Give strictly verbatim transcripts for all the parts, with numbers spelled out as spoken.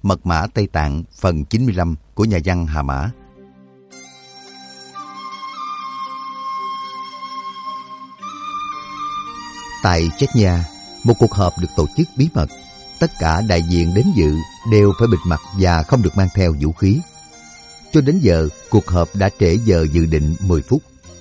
Mật mã Tây Tạng phần chín mươi lăm của nhà văn Hà Mã. Tại Chechnya, một cuộc họp được tổ chức bí mật. Tất cả đại diện đến dự đều phải bịt mặt và không được mang theo vũ khí. Cho đến giờ, cuộc họp đã trễ giờ dự định mười phút.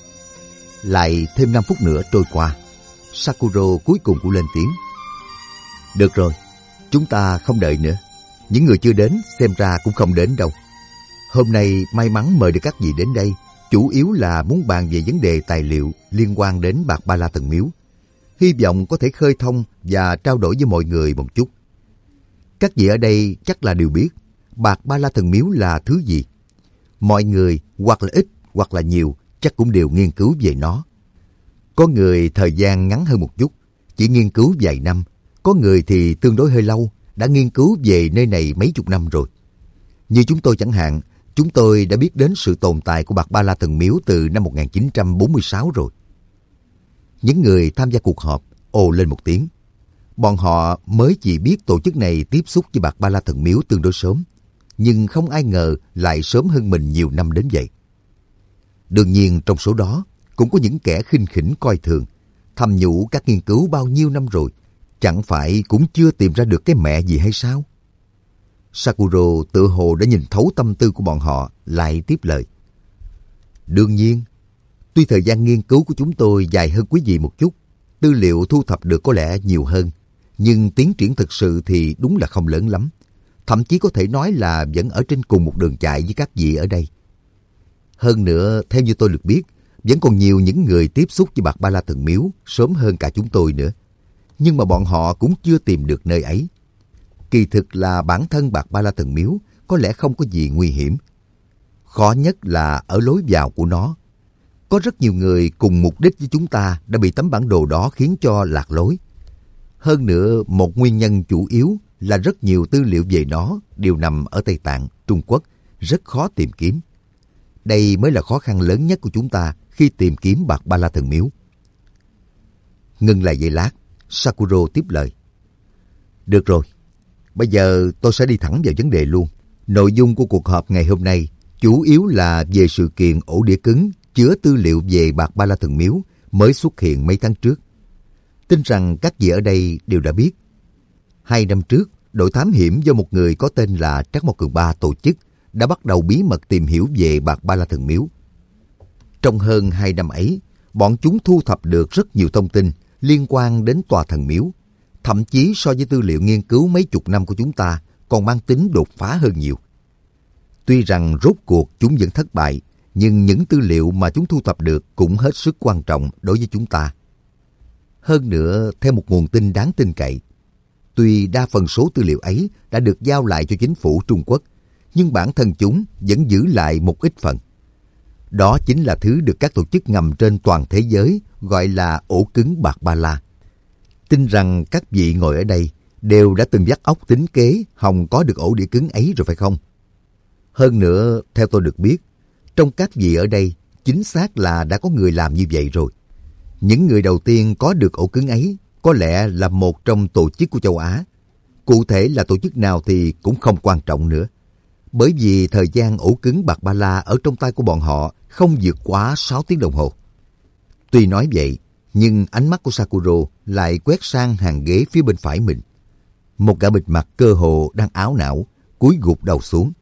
Lại thêm năm phút nữa trôi qua. Sakuro cuối cùng cũng lên tiếng. Được rồi, chúng ta không đợi nữa. Những người chưa đến xem ra cũng không đến đâu. Hôm nay may mắn mời được các vị đến đây, chủ yếu là muốn bàn về vấn đề tài liệu liên quan đến Bạc Ba La Thần Miếu. Hy vọng có thể khơi thông và trao đổi với mọi người một chút. Các vị ở đây chắc là đều biết Bạc Ba La Thần Miếu là thứ gì. Mọi người hoặc là ít hoặc là nhiều chắc cũng đều nghiên cứu về nó. Có người thời gian ngắn hơn một chút, chỉ nghiên cứu vài năm. Có người thì tương đối hơi lâu, đã nghiên cứu về nơi này mấy chục năm rồi. Như chúng tôi chẳng hạn, chúng tôi đã biết đến sự tồn tại của Bạc Ba La Thần Miếu từ năm một nghìn chín trăm bốn mươi sáu rồi. Những người tham gia cuộc họp ồ lên một tiếng. Bọn họ mới chỉ biết tổ chức này tiếp xúc với Bạc Ba La Thần Miếu tương đối sớm, nhưng không ai ngờ lại sớm hơn mình nhiều năm đến vậy. Đương nhiên trong số đó cũng có những kẻ khinh khỉnh coi thường, thầm nhủ các nghiên cứu bao nhiêu năm rồi, chẳng phải cũng chưa tìm ra được cái mẹ gì hay sao? Sakuro tự hồ đã nhìn thấu tâm tư của bọn họ, lại tiếp lời. Đương nhiên, tuy thời gian nghiên cứu của chúng tôi dài hơn quý vị một chút, tư liệu thu thập được có lẽ nhiều hơn, nhưng tiến triển thực sự thì đúng là không lớn lắm. Thậm chí có thể nói là vẫn ở trên cùng một đường chạy với các vị ở đây. Hơn nữa, theo như tôi được biết, vẫn còn nhiều những người tiếp xúc với Bạc Ba La Thần Miếu sớm hơn cả chúng tôi nữa. Nhưng mà bọn họ cũng chưa tìm được nơi ấy. Kỳ thực là bản thân Bạc Ba La Thần Miếu có lẽ không có gì nguy hiểm. Khó nhất là ở lối vào của nó. Có rất nhiều người cùng mục đích với chúng ta đã bị tấm bản đồ đó khiến cho lạc lối. Hơn nữa, một nguyên nhân chủ yếu là rất nhiều tư liệu về nó đều nằm ở Tây Tạng, Trung Quốc, rất khó tìm kiếm. Đây mới là khó khăn lớn nhất của chúng ta khi tìm kiếm Bạc Ba La Thần Miếu. Ngừng lại giây lát, Sakuro tiếp lời. Được rồi, bây giờ tôi sẽ đi thẳng vào vấn đề luôn. Nội dung của cuộc họp ngày hôm nay chủ yếu là về sự kiện ổ đĩa cứng chứa tư liệu về Bạc Ba La Thần Miếu mới xuất hiện mấy tháng trước. Tin rằng các vị ở đây đều đã biết. Hai năm trước, đội thám hiểm do một người có tên là Trắc Mộc Cường Ba tổ chức đã bắt đầu bí mật tìm hiểu về Bạc Ba La Thần Miếu. Trong hơn hai năm ấy, bọn chúng thu thập được rất nhiều thông tin liên quan đến tòa thần miếu, thậm chí so với tư liệu nghiên cứu mấy chục năm của chúng ta còn mang tính đột phá hơn nhiều. Tuy rằng rốt cuộc chúng vẫn thất bại, nhưng những tư liệu mà chúng thu thập được cũng hết sức quan trọng đối với chúng ta. Hơn nữa, theo một nguồn tin đáng tin cậy, tuy đa phần số tư liệu ấy đã được giao lại cho chính phủ Trung Quốc, nhưng bản thân chúng vẫn giữ lại một ít phần. Đó chính là thứ được các tổ chức ngầm trên toàn thế giới gọi là ổ cứng Bạc Ba La. Tin rằng các vị ngồi ở đây đều đã từng vắt óc tính kế hòng có được ổ đĩa cứng ấy rồi phải không? Hơn nữa, theo tôi được biết, trong các vị ở đây chính xác là đã có người làm như vậy rồi. Những người đầu tiên có được ổ cứng ấy có lẽ là một trong tổ chức của châu Á. Cụ thể là tổ chức nào thì cũng không quan trọng nữa. Bởi vì thời gian ổ cứng Bạc Ba La ở trong tay của bọn họ không vượt quá sáu tiếng đồng hồ. Tuy nói vậy, nhưng ánh mắt của Sakuro lại quét sang hàng ghế phía bên phải mình. Một gã bịt mặt cơ hồ đang áo não, cúi gục đầu xuống.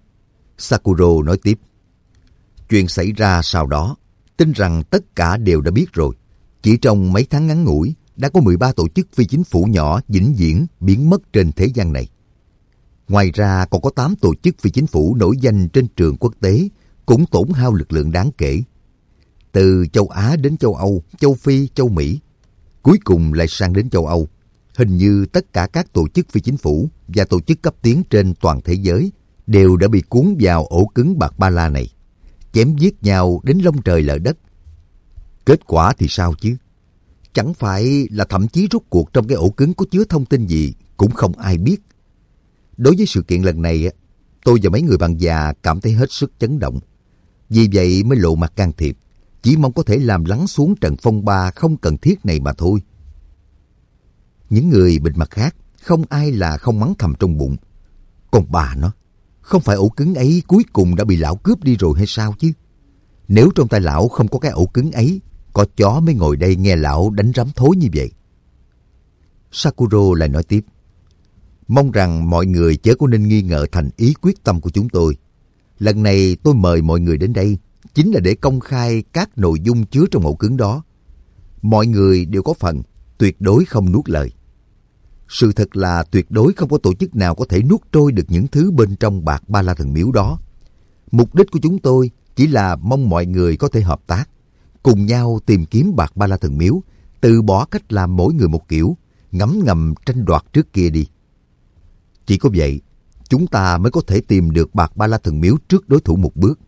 Sakuro nói tiếp. Chuyện xảy ra sau đó, tin rằng tất cả đều đã biết rồi. Chỉ trong mấy tháng ngắn ngủi, đã có mười ba tổ chức phi chính phủ nhỏ vĩnh viễn biến mất trên thế gian này. Ngoài ra còn có tám tổ chức phi chính phủ nổi danh trên trường quốc tế cũng tổn hao lực lượng đáng kể. Từ châu Á đến châu Âu, châu Phi, châu Mỹ, cuối cùng lại sang đến châu Âu. Hình như tất cả các tổ chức phi chính phủ và tổ chức cấp tiến trên toàn thế giới đều đã bị cuốn vào ổ cứng Bạc Ba La này, chém giết nhau đến lông trời lở đất. Kết quả thì sao chứ? Chẳng phải là thậm chí rốt cuộc trong cái ổ cứng có chứa thông tin gì cũng không ai biết. Đối với sự kiện lần này, tôi và mấy người bạn già cảm thấy hết sức chấn động. Vì vậy mới lộ mặt can thiệp, chỉ mong có thể làm lắng xuống trận phong ba không cần thiết này mà thôi. Những người bịt mặt khác, không ai là không mắng thầm trong bụng. Còn bà nó, không phải ổ cứng ấy cuối cùng đã bị lão cướp đi rồi hay sao chứ? Nếu trong tay lão không có cái ổ cứng ấy, có chó mới ngồi đây nghe lão đánh rắm thối như vậy. Sakuro lại nói tiếp. Mong rằng mọi người chớ có nên nghi ngờ thành ý quyết tâm của chúng tôi. Lần này tôi mời mọi người đến đây chính là để công khai các nội dung chứa trong ổ cứng đó. Mọi người đều có phần, tuyệt đối không nuốt lời. Sự thật là tuyệt đối không có tổ chức nào có thể nuốt trôi được những thứ bên trong bạc Ba La Thần Miếu đó. Mục đích của chúng tôi chỉ là mong mọi người có thể hợp tác, cùng nhau tìm kiếm bạc Ba La Thần Miếu, từ bỏ cách làm mỗi người một kiểu, ngấm ngầm tranh đoạt trước kia đi. Chỉ có vậy, chúng ta mới có thể tìm được bạc Ba La Thần Miếu trước đối thủ một bước.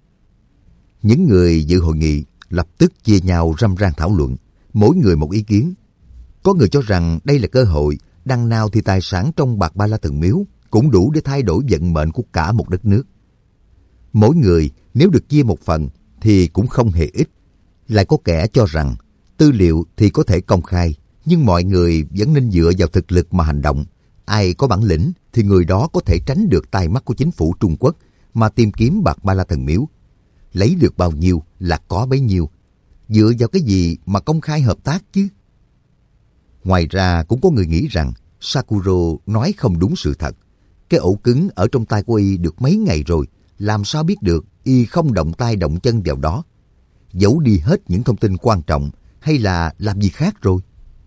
Những người dự hội nghị lập tức chia nhau răm ran thảo luận, mỗi người một ý kiến. Có người cho rằng đây là cơ hội, đằng nào thì tài sản trong bạc Ba La Thần Miếu cũng đủ để thay đổi vận mệnh của cả một đất nước. Mỗi người nếu được chia một phần thì cũng không hề ít. Lại có kẻ cho rằng tư liệu thì có thể công khai, nhưng mọi người vẫn nên dựa vào thực lực mà hành động. Ai có bản lĩnh thì người đó có thể tránh được tai mắt của chính phủ Trung Quốc mà tìm kiếm bạc Ba La Thần Miếu. Lấy được bao nhiêu là có bấy nhiêu. Dựa vào cái gì mà công khai hợp tác chứ? Ngoài ra cũng có người nghĩ rằng Sakuro nói không đúng sự thật. Cái ổ cứng ở trong tay của y được mấy ngày rồi, làm sao biết được y không động tay động chân vào đó? Giấu đi hết những thông tin quan trọng hay là làm gì khác rồi?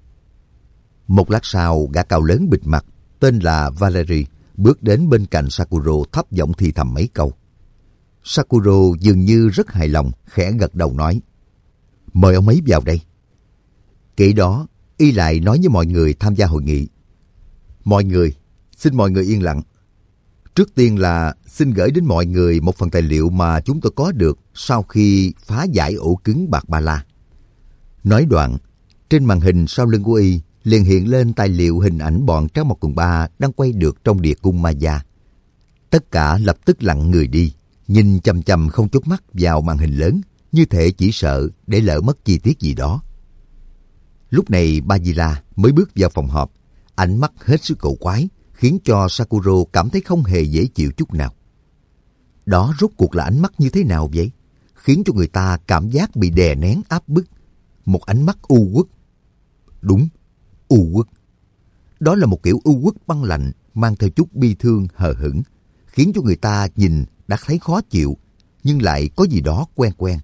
Một lát sau, gã cao lớn bịt mặt tên là Valery bước đến bên cạnh Sakuro, thấp giọng thì thầm mấy câu. Sakuro dường như rất hài lòng, khẽ gật đầu nói: Mời ông ấy vào đây. Kể đó, y lại nói với mọi người tham gia hội nghị: Mọi người, xin mọi người yên lặng. Trước tiên là xin gửi đến mọi người một phần tài liệu mà chúng tôi có được sau khi phá giải ổ cứng bạc Ba La. Nói đoạn, trên màn hình sau lưng của y liền hiện lên tài liệu hình ảnh bọn Trác Mộc Cường Ba đang quay được trong địa cung Maya. Tất cả lập tức lặng người đi, nhìn chằm chằm không chớp mắt vào màn hình lớn, như thể chỉ sợ để lỡ mất chi tiết gì đó. Lúc này Bajila mới bước vào phòng họp, ánh mắt hết sức cổ quái, khiến cho Sakuro cảm thấy không hề dễ chịu chút nào. Đó rốt cuộc là ánh mắt như thế nào vậy? Khiến cho người ta cảm giác bị đè nén áp bức. Một ánh mắt u uất. Đúng, u uất. Đó là một kiểu u uất băng lạnh, mang theo chút bi thương hờ hững, khiến cho người ta nhìn đã thấy khó chịu, nhưng lại có gì đó quen quen.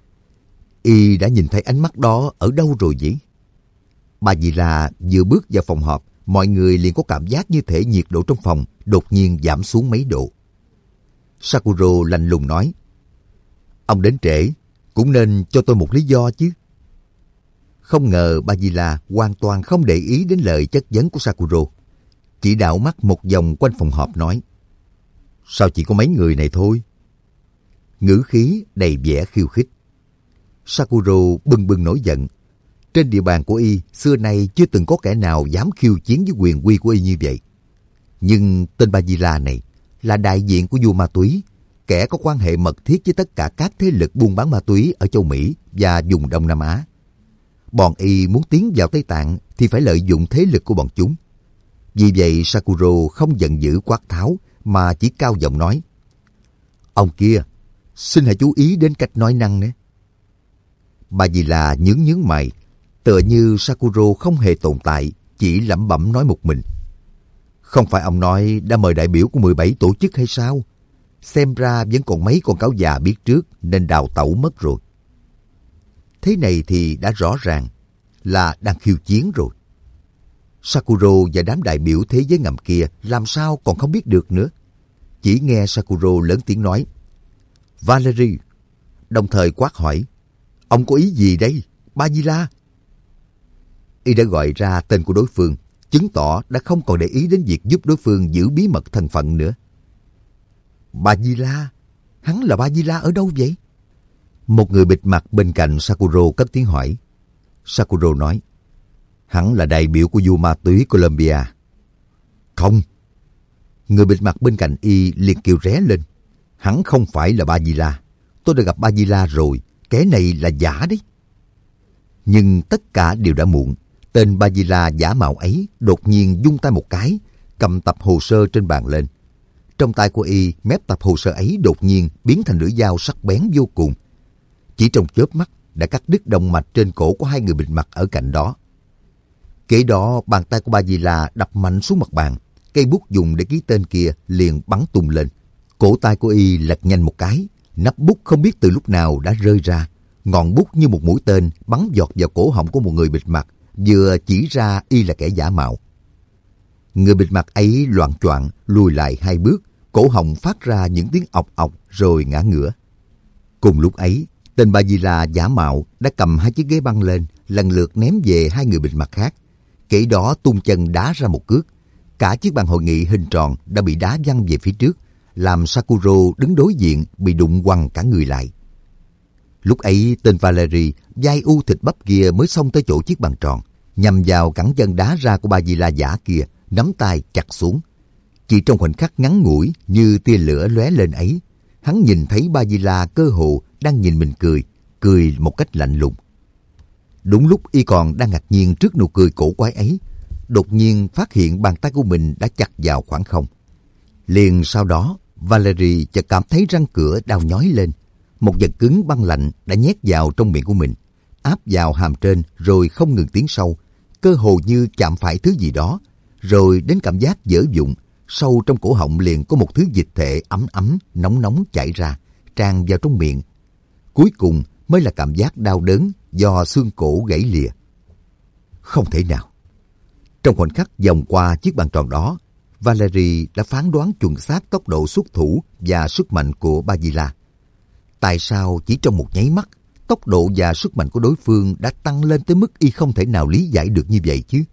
Y đã nhìn thấy ánh mắt đó ở đâu rồi nhỉ? Bà dì là vừa bước vào phòng họp, mọi người liền có cảm giác như thể nhiệt độ trong phòng đột nhiên giảm xuống mấy độ. Sakuro lạnh lùng nói: Ông đến trễ, cũng nên cho tôi một lý do chứ. Không ngờ bà dì là hoàn toàn không để ý đến lời chất vấn của Sakuro, chỉ đảo mắt một vòng quanh phòng họp nói: Sao chỉ có mấy người này thôi? Ngữ khí đầy vẻ khiêu khích. Sakuro bừng bừng nổi giận. Trên địa bàn của y, xưa nay chưa từng có kẻ nào dám khiêu chiến với quyền uy của y như vậy. Nhưng tên Bajila này là đại diện của vua ma túy, kẻ có quan hệ mật thiết với tất cả các thế lực buôn bán ma túy ở châu Mỹ và vùng Đông Nam Á. Bọn y muốn tiến vào Tây Tạng thì phải lợi dụng thế lực của bọn chúng. Vì vậy Sakuro không giận dữ quát tháo mà chỉ cao giọng nói: Ông kia, xin hãy chú ý đến cách nói năng nhé. Bajila nhướng nhướng mày, tựa như Sakuro không hề tồn tại, chỉ lẩm bẩm nói một mình: Không phải ông nói đã mời đại biểu của mười bảy tổ chức hay sao? Xem ra vẫn còn mấy con cáo già biết trước nên đào tẩu mất rồi. Thế này thì đã rõ ràng là đang khiêu chiến rồi. Sakuro và đám đại biểu thế giới ngầm kia làm sao còn không biết được nữa. Chỉ nghe Sakuro lớn tiếng nói: Valery, đồng thời quát hỏi: Ông có ý gì đây, Bajila? Y đã gọi ra tên của đối phương, chứng tỏ đã không còn để ý đến việc giúp đối phương giữ bí mật thân phận nữa. Bajila? Hắn là Bajila ở đâu vậy? Một người bịt mặt bên cạnh Sakuro cất tiếng hỏi. Sakuro nói: Hắn là đại biểu của vua ma túy Colombia. Không. Người bịt mặt bên cạnh y liền kêu ré lên: Hắn không phải là Bajila. Tôi đã gặp Bajila rồi, kẻ này là giả đấy. Nhưng tất cả đều đã muộn. Tên Bajila giả mạo ấy đột nhiên vung tay một cái, cầm tập hồ sơ trên bàn lên. Trong tay của y, mép tập hồ sơ ấy đột nhiên biến thành lưỡi dao sắc bén vô cùng. Chỉ trong chớp mắt đã cắt đứt động mạch trên cổ của hai người bịt mặt ở cạnh đó. Kế đó, bàn tay của Bagila đập mạnh xuống mặt bàn. Cây bút dùng để ký tên kia liền bắn tung lên. Cổ tay của y lật nhanh một cái, nắp bút không biết từ lúc nào đã rơi ra. Ngọn bút như một mũi tên bắn giọt vào cổ họng của một người bịt mặt, vừa chỉ ra y là kẻ giả mạo. Người bịt mặt ấy loạng choạng lùi lại hai bước, cổ họng phát ra những tiếng ọc ọc rồi ngã ngửa. Cùng lúc ấy, tên Bagila giả mạo đã cầm hai chiếc ghế băng lên, lần lượt ném về hai người bịt mặt khác. Kể đó tung chân đá ra một cước. Cả chiếc bàn hội nghị hình tròn đã bị đá văng về phía trước, làm Sakuro đứng đối diện bị đụng quằn cả người lại. Lúc ấy tên Valery vai u thịt bắp kia mới xông tới chỗ chiếc bàn tròn, nhằm vào cẳng chân đá ra của Bagila giả kia, nắm tay chặt xuống. Chỉ trong khoảnh khắc ngắn ngủi như tia lửa lóe lên ấy, hắn nhìn thấy Bagila cơ hồ đang nhìn mình cười, cười một cách lạnh lùng. Đúng lúc y còn đang ngạc nhiên trước nụ cười cổ quái ấy, đột nhiên phát hiện bàn tay của mình đã chặt vào khoảng không. Liền sau đó, Valery chợt cảm thấy răng cửa đau nhói lên. Một vật cứng băng lạnh đã nhét vào trong miệng của mình, áp vào hàm trên rồi không ngừng tiến sâu, cơ hồ như chạm phải thứ gì đó, rồi đến cảm giác dở dụng. Sâu trong cổ họng liền có một thứ dịch thể ấm ấm, nóng nóng chảy ra, tràn vào trong miệng. Cuối cùng mới là cảm giác đau đớn do xương cổ gãy lìa. Không thể nào. Trong khoảnh khắc vòng qua chiếc bàn tròn đó, Valery đã phán đoán chuẩn xác tốc độ xuất thủ và sức mạnh của Bagila. Tại sao chỉ trong một nháy mắt, tốc độ và sức mạnh của đối phương đã tăng lên tới mức y không thể nào lý giải được như vậy chứ?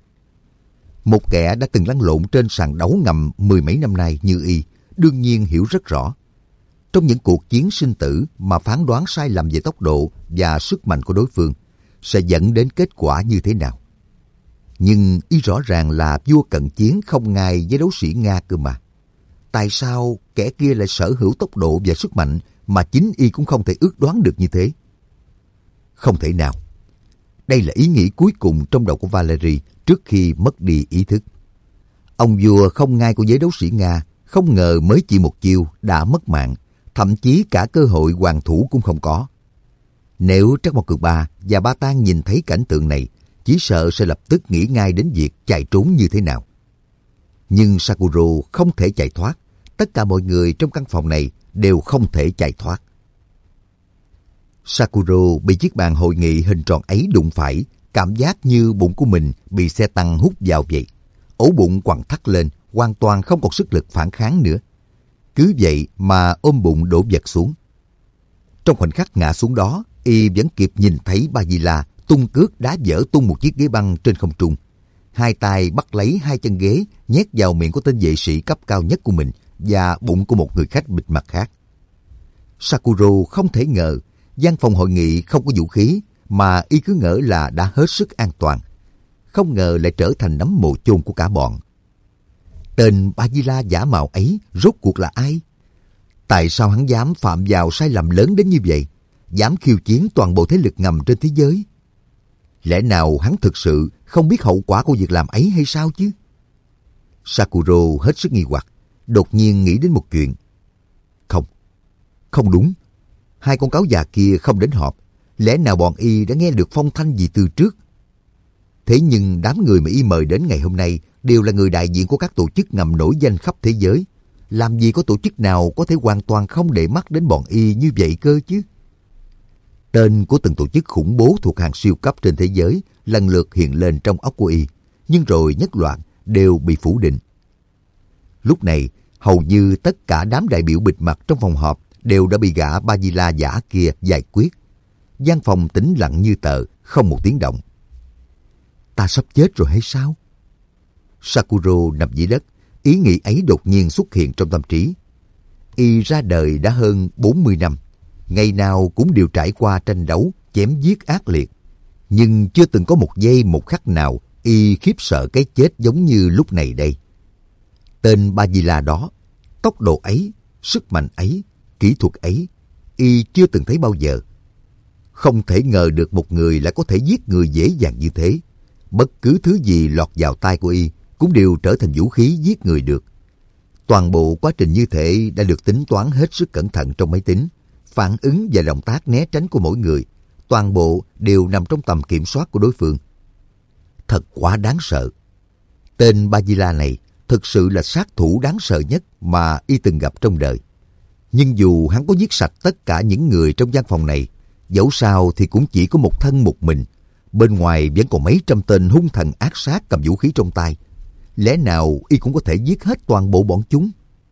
Một kẻ đã từng lăn lộn trên sàn đấu ngầm mười mấy năm nay như y, đương nhiên hiểu rất rõ. Trong những cuộc chiến sinh tử mà phán đoán sai lầm về tốc độ và sức mạnh của đối phương sẽ dẫn đến kết quả như thế nào. Nhưng y rõ ràng là vua cận chiến không ngai với đấu sĩ Nga cơ mà. Tại sao kẻ kia lại sở hữu tốc độ và sức mạnh mà chính y cũng không thể ước đoán được như thế? Không thể nào. Đây là ý nghĩ cuối cùng trong đầu của Valery trước khi mất đi ý thức. Ông vua không ngai của giới đấu sĩ Nga không ngờ mới chỉ một chiêu đã mất mạng, thậm chí cả cơ hội hoàn thủ cũng không có. Nếu Trắc Mộc Cường Ba và Ba Tang nhìn thấy cảnh tượng này, chỉ sợ sẽ lập tức nghĩ ngay đến việc chạy trốn như thế nào. Nhưng Sakuro không thể chạy thoát. Tất cả mọi người trong căn phòng này đều không thể chạy thoát. Sakuro bị chiếc bàn hội nghị hình tròn ấy đụng phải, cảm giác như bụng của mình bị xe tăng hút vào vậy. Ổ bụng quặn thắt lên, hoàn toàn không còn sức lực phản kháng nữa. Cứ vậy mà ôm bụng đổ vật xuống. Trong khoảnh khắc ngã xuống đó, y vẫn kịp nhìn thấy Bagila tung cước đá vỡ tung một chiếc ghế băng trên không trung. Hai tay bắt lấy hai chân ghế, nhét vào miệng của tên vệ sĩ cấp cao nhất của mình và bụng của một người khách bịt mặt khác. Sakuro không thể ngờ gian phòng hội nghị không có vũ khí, mà y cứ ngỡ là đã hết sức an toàn. Không ngờ lại trở thành nấm mồ chôn của cả bọn. Tên Bagila giả mạo ấy rốt cuộc là ai? Tại sao hắn dám phạm vào sai lầm lớn đến như vậy? Dám khiêu chiến toàn bộ thế lực ngầm trên thế giới? Lẽ nào hắn thực sự không biết hậu quả của việc làm ấy hay sao chứ? Sakuro hết sức nghi hoặc, đột nhiên nghĩ đến một chuyện. Không, không đúng. Hai con cáo già kia không đến họp. Lẽ nào bọn y đã nghe được phong thanh gì từ trước? Thế nhưng đám người mà y mời đến ngày hôm nay đều là người đại diện của các tổ chức ngầm nổi danh khắp thế giới. Làm gì có tổ chức nào có thể hoàn toàn không để mắt đến bọn y như vậy cơ chứ? Tên của từng tổ chức khủng bố thuộc hàng siêu cấp trên thế giới lần lượt hiện lên trong óc của y, nhưng rồi nhất loạt đều bị phủ định. Lúc này, hầu như tất cả đám đại biểu bịt mặt trong phòng họp đều đã bị gã Bagila giả kia giải quyết. Gian phòng tĩnh lặng như tờ, không một tiếng động. Ta sắp chết rồi hay sao? Sakuro nằm dưới đất, ý nghĩ ấy đột nhiên xuất hiện trong tâm trí. Y ra đời đã hơn bốn mươi năm, ngày nào cũng đều trải qua tranh đấu, chém giết ác liệt. Nhưng chưa từng có một giây một khắc nào y khiếp sợ cái chết giống như lúc này đây. Tên Bagila đó, tốc độ ấy, sức mạnh ấy, kỹ thuật ấy, y chưa từng thấy bao giờ. Không thể ngờ được một người lại có thể giết người dễ dàng như thế. Bất cứ thứ gì lọt vào tay của y cũng đều trở thành vũ khí giết người được. Toàn bộ quá trình như thể đã được tính toán hết sức cẩn thận trong máy tính. Phản ứng và động tác né tránh của mỗi người, toàn bộ đều nằm trong tầm kiểm soát của đối phương. Thật quá đáng sợ. Tên Bajila này thực sự là sát thủ đáng sợ nhất mà y từng gặp trong đời. Nhưng dù hắn có giết sạch tất cả những người trong gian phòng này, dẫu sao thì cũng chỉ có một thân một mình. Bên ngoài vẫn còn mấy trăm tên hung thần ác sát cầm vũ khí trong tay. Lẽ nào y cũng có thể giết hết toàn bộ bọn chúng?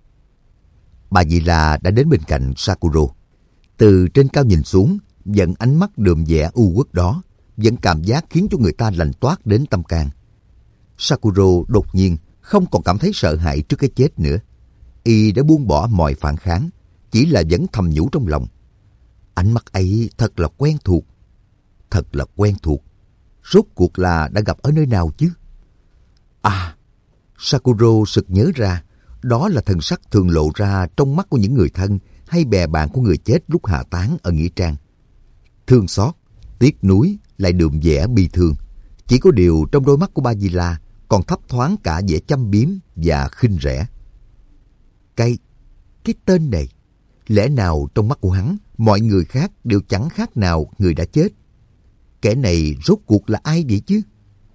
Bajila đã đến bên cạnh Sakuro. Từ trên cao nhìn xuống, vẫn ánh mắt đượm vẻ u uất đó, vẫn cảm giác khiến cho người ta lạnh toát đến tâm can. Sakuro đột nhiên không còn cảm thấy sợ hãi trước cái chết nữa. Y đã buông bỏ mọi phản kháng, chỉ là vẫn thầm nhủ trong lòng. Ánh mắt ấy thật là quen thuộc. Thật là quen thuộc. Rốt cuộc là đã gặp ở nơi nào chứ? À, Sakuro sực nhớ ra, đó là thần sắc thường lộ ra trong mắt của những người thân hay bè bạn của người chết lúc hạ táng ở nghĩa trang. Thương xót, tiếc nuối, lại đượm vẻ bi thương. Chỉ có điều trong đôi mắt của Bajila còn thấp thoáng cả vẻ châm biếm và khinh rẻ. Cái, cái tên này, lẽ nào trong mắt của hắn, mọi người khác đều chẳng khác nào người đã chết? Kẻ này rốt cuộc là ai vậy chứ?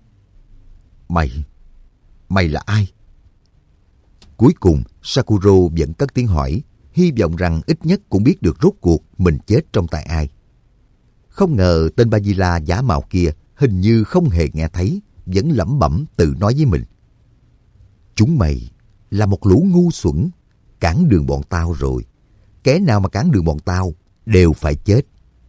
Mày, mày là ai? Cuối cùng, Sakuro vẫn cất tiếng hỏi, hy vọng rằng ít nhất cũng biết được rốt cuộc mình chết trong tay ai. Không ngờ tên Bajila giả mạo kia hình như không hề nghe thấy, vẫn lẩm bẩm tự nói với mình. Chúng mày là một lũ ngu xuẩn, cản đường bọn tao rồi. Kẻ nào mà cản đường bọn tao đều phải chết.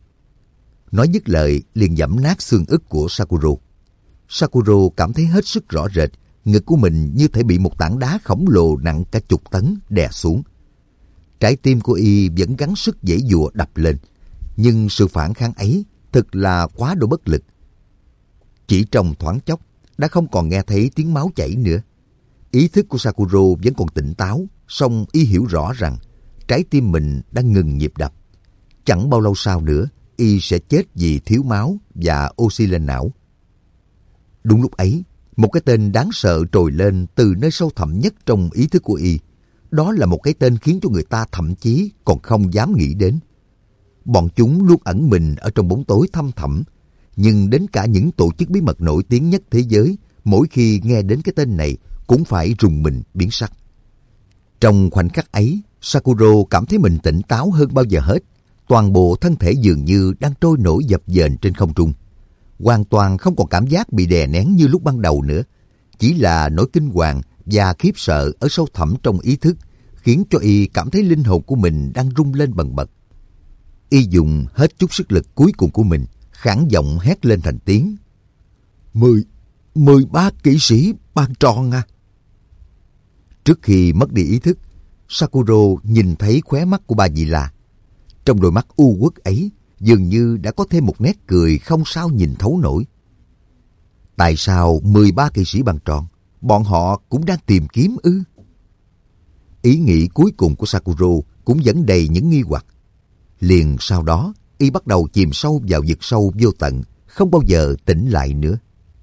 Nói dứt lời liền giẫm nát xương ức của Sakuro. Sakuro cảm thấy hết sức rõ rệt, ngực của mình như thể bị một tảng đá khổng lồ nặng cả chục tấn đè xuống. Trái tim của y vẫn gắng sức giãy giụa đập lên, nhưng sự phản kháng ấy thật là quá độ bất lực. Chỉ trong thoáng chốc đã không còn nghe thấy tiếng máu chảy nữa. Ý thức của Sakuro vẫn còn tỉnh táo, song y hiểu rõ rằng trái tim mình đang ngừng nhịp đập. Chẳng bao lâu sau nữa, y sẽ chết vì thiếu máu và oxy lên não. Đúng lúc ấy, một cái tên đáng sợ trồi lên từ nơi sâu thẳm nhất trong ý thức của y. Đó là một cái tên khiến cho người ta thậm chí còn không dám nghĩ đến. Bọn chúng luôn ẩn mình ở trong bóng tối thăm thẳm, nhưng đến cả những tổ chức bí mật nổi tiếng nhất thế giới, mỗi khi nghe đến cái tên này cũng phải rùng mình biến sắc. Trong khoảnh khắc ấy, Sakuro cảm thấy mình tỉnh táo hơn bao giờ hết. Toàn bộ thân thể dường như đang trôi nổi dập dềnh trên không trung. Hoàn toàn không còn cảm giác bị đè nén như lúc ban đầu nữa. Chỉ là nỗi kinh hoàng và khiếp sợ ở sâu thẳm trong ý thức khiến cho y cảm thấy linh hồn của mình đang rung lên bần bật. Y dùng hết chút sức lực cuối cùng của mình, khản giọng hét lên thành tiếng. Mười, mười ba kỵ sĩ ban tròn à. Trước khi mất đi ý thức, Sakuro nhìn thấy khóe mắt của Bajila. Trong đôi mắt u uất ấy, dường như đã có thêm một nét cười không sao nhìn thấu nổi. Tại sao mười ba kỵ sĩ bằng tròn? Bọn họ cũng đang tìm kiếm ư? Ý nghĩ cuối cùng của Sakuro cũng vẫn đầy những nghi hoặc. Liền sau đó, y bắt đầu chìm sâu vào vực sâu vô tận, không bao giờ tỉnh lại nữa.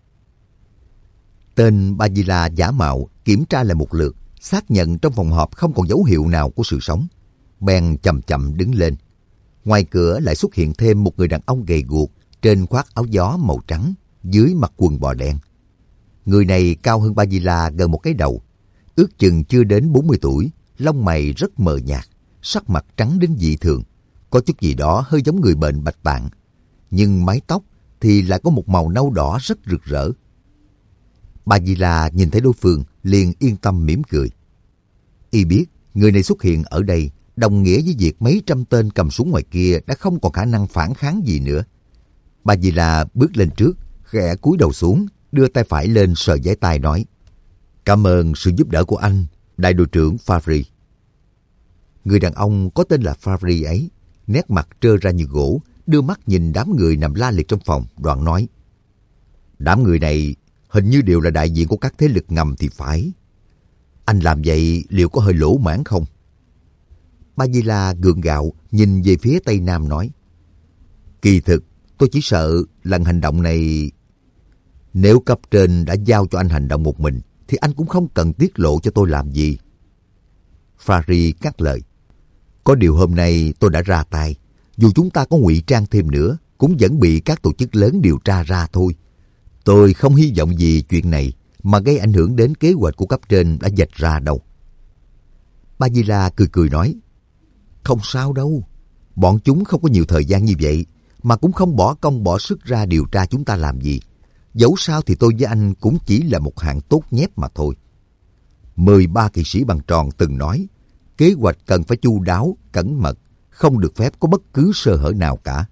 Tên Bajila giả mạo kiểm tra lại một lượt, xác nhận trong phòng họp không còn dấu hiệu nào của sự sống. Bèn chậm chậm đứng lên. Ngoài cửa lại xuất hiện thêm một người đàn ông gầy guộc, trên khoác áo gió màu trắng, dưới mặc quần bò đen. Người này cao hơn Bajila gần một cái đầu, ước chừng chưa đến bốn mươi tuổi, lông mày rất mờ nhạt, sắc mặt trắng đến dị thường, có chút gì đó hơi giống người bệnh bạch tạng, nhưng mái tóc thì lại có một màu nâu đỏ rất rực rỡ. Bajila nhìn thấy đối phương liền yên tâm mỉm cười. Y biết người này xuất hiện ở đây đồng nghĩa với việc mấy trăm tên cầm súng ngoài kia đã không còn khả năng phản kháng gì nữa. Bajila bước lên trước, khẽ cúi đầu xuống, đưa tay phải lên sờ giấy tay nói: Cảm ơn sự giúp đỡ của anh, đại đội trưởng Favri. Người đàn ông có tên là Favri ấy, nét mặt trơ ra như gỗ, đưa mắt nhìn đám người nằm la liệt trong phòng, đoạn nói: Đám người này hình như đều là đại diện của các thế lực ngầm thì phải. Anh làm vậy liệu có hơi lỗ mãn không? Bajila gượng gạo nhìn về phía Tây Nam nói: Kỳ thực, tôi chỉ sợ lần hành động này... Nếu cấp trên đã giao cho anh hành động một mình, thì anh cũng không cần tiết lộ cho tôi làm gì. Fari cắt lời. Có điều hôm nay tôi đã ra tay. Dù chúng ta có ngụy trang thêm nữa, cũng vẫn bị các tổ chức lớn điều tra ra thôi. Tôi không hy vọng gì chuyện này mà gây ảnh hưởng đến kế hoạch của cấp trên đã vạch ra đâu. Bagheera cười cười nói, không sao đâu. Bọn chúng không có nhiều thời gian như vậy, mà cũng không bỏ công bỏ sức ra điều tra chúng ta làm gì. Dẫu sao thì tôi với anh cũng chỉ là một hạng tốt nhép mà thôi. mười ba kỵ sĩ bằng tròn từng nói, kế hoạch cần phải chu đáo, cẩn mật, không được phép có bất cứ sơ hở nào cả.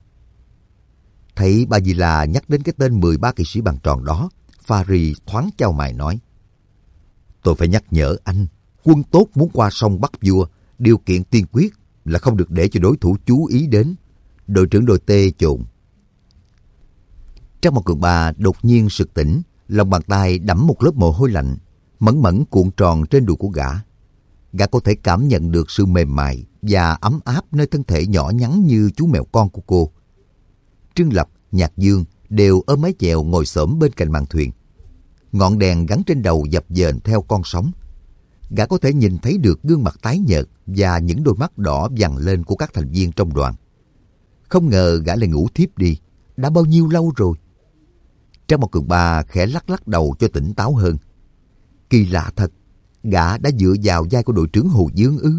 Thấy Bagheera nhắc đến cái tên mười ba kỵ sĩ bằng tròn đó, Fari thoáng chau mày nói, tôi phải nhắc nhở anh, quân tốt muốn qua sông bắt vua, điều kiện tiên quyết là không được để cho đối thủ chú ý đến. Đội trưởng đội T chồn. Trang Một Cường Ba đột nhiên sực tỉnh, lòng bàn tay đẫm một lớp mồ hôi lạnh, mẫn mẫn cuộn tròn trên đùi của gã. Gã có thể cảm nhận được sự mềm mại và ấm áp nơi thân thể nhỏ nhắn như chú mèo con của cô. Trương Lập, Nhạc Dương đều ôm mái chèo ngồi xổm bên cạnh mạn thuyền. Ngọn đèn gắn trên đầu dập dềnh theo con sóng. Gã có thể nhìn thấy được gương mặt tái nhợt và những đôi mắt đỏ vằn lên của các thành viên trong đoàn. Không ngờ gã lại ngủ thiếp đi. Đã bao nhiêu lâu rồi? Trang Một Cường Ba khẽ lắc lắc đầu cho tỉnh táo hơn. Kỳ lạ thật, gã đã dựa vào vai của đội trưởng Hồ Dương ư?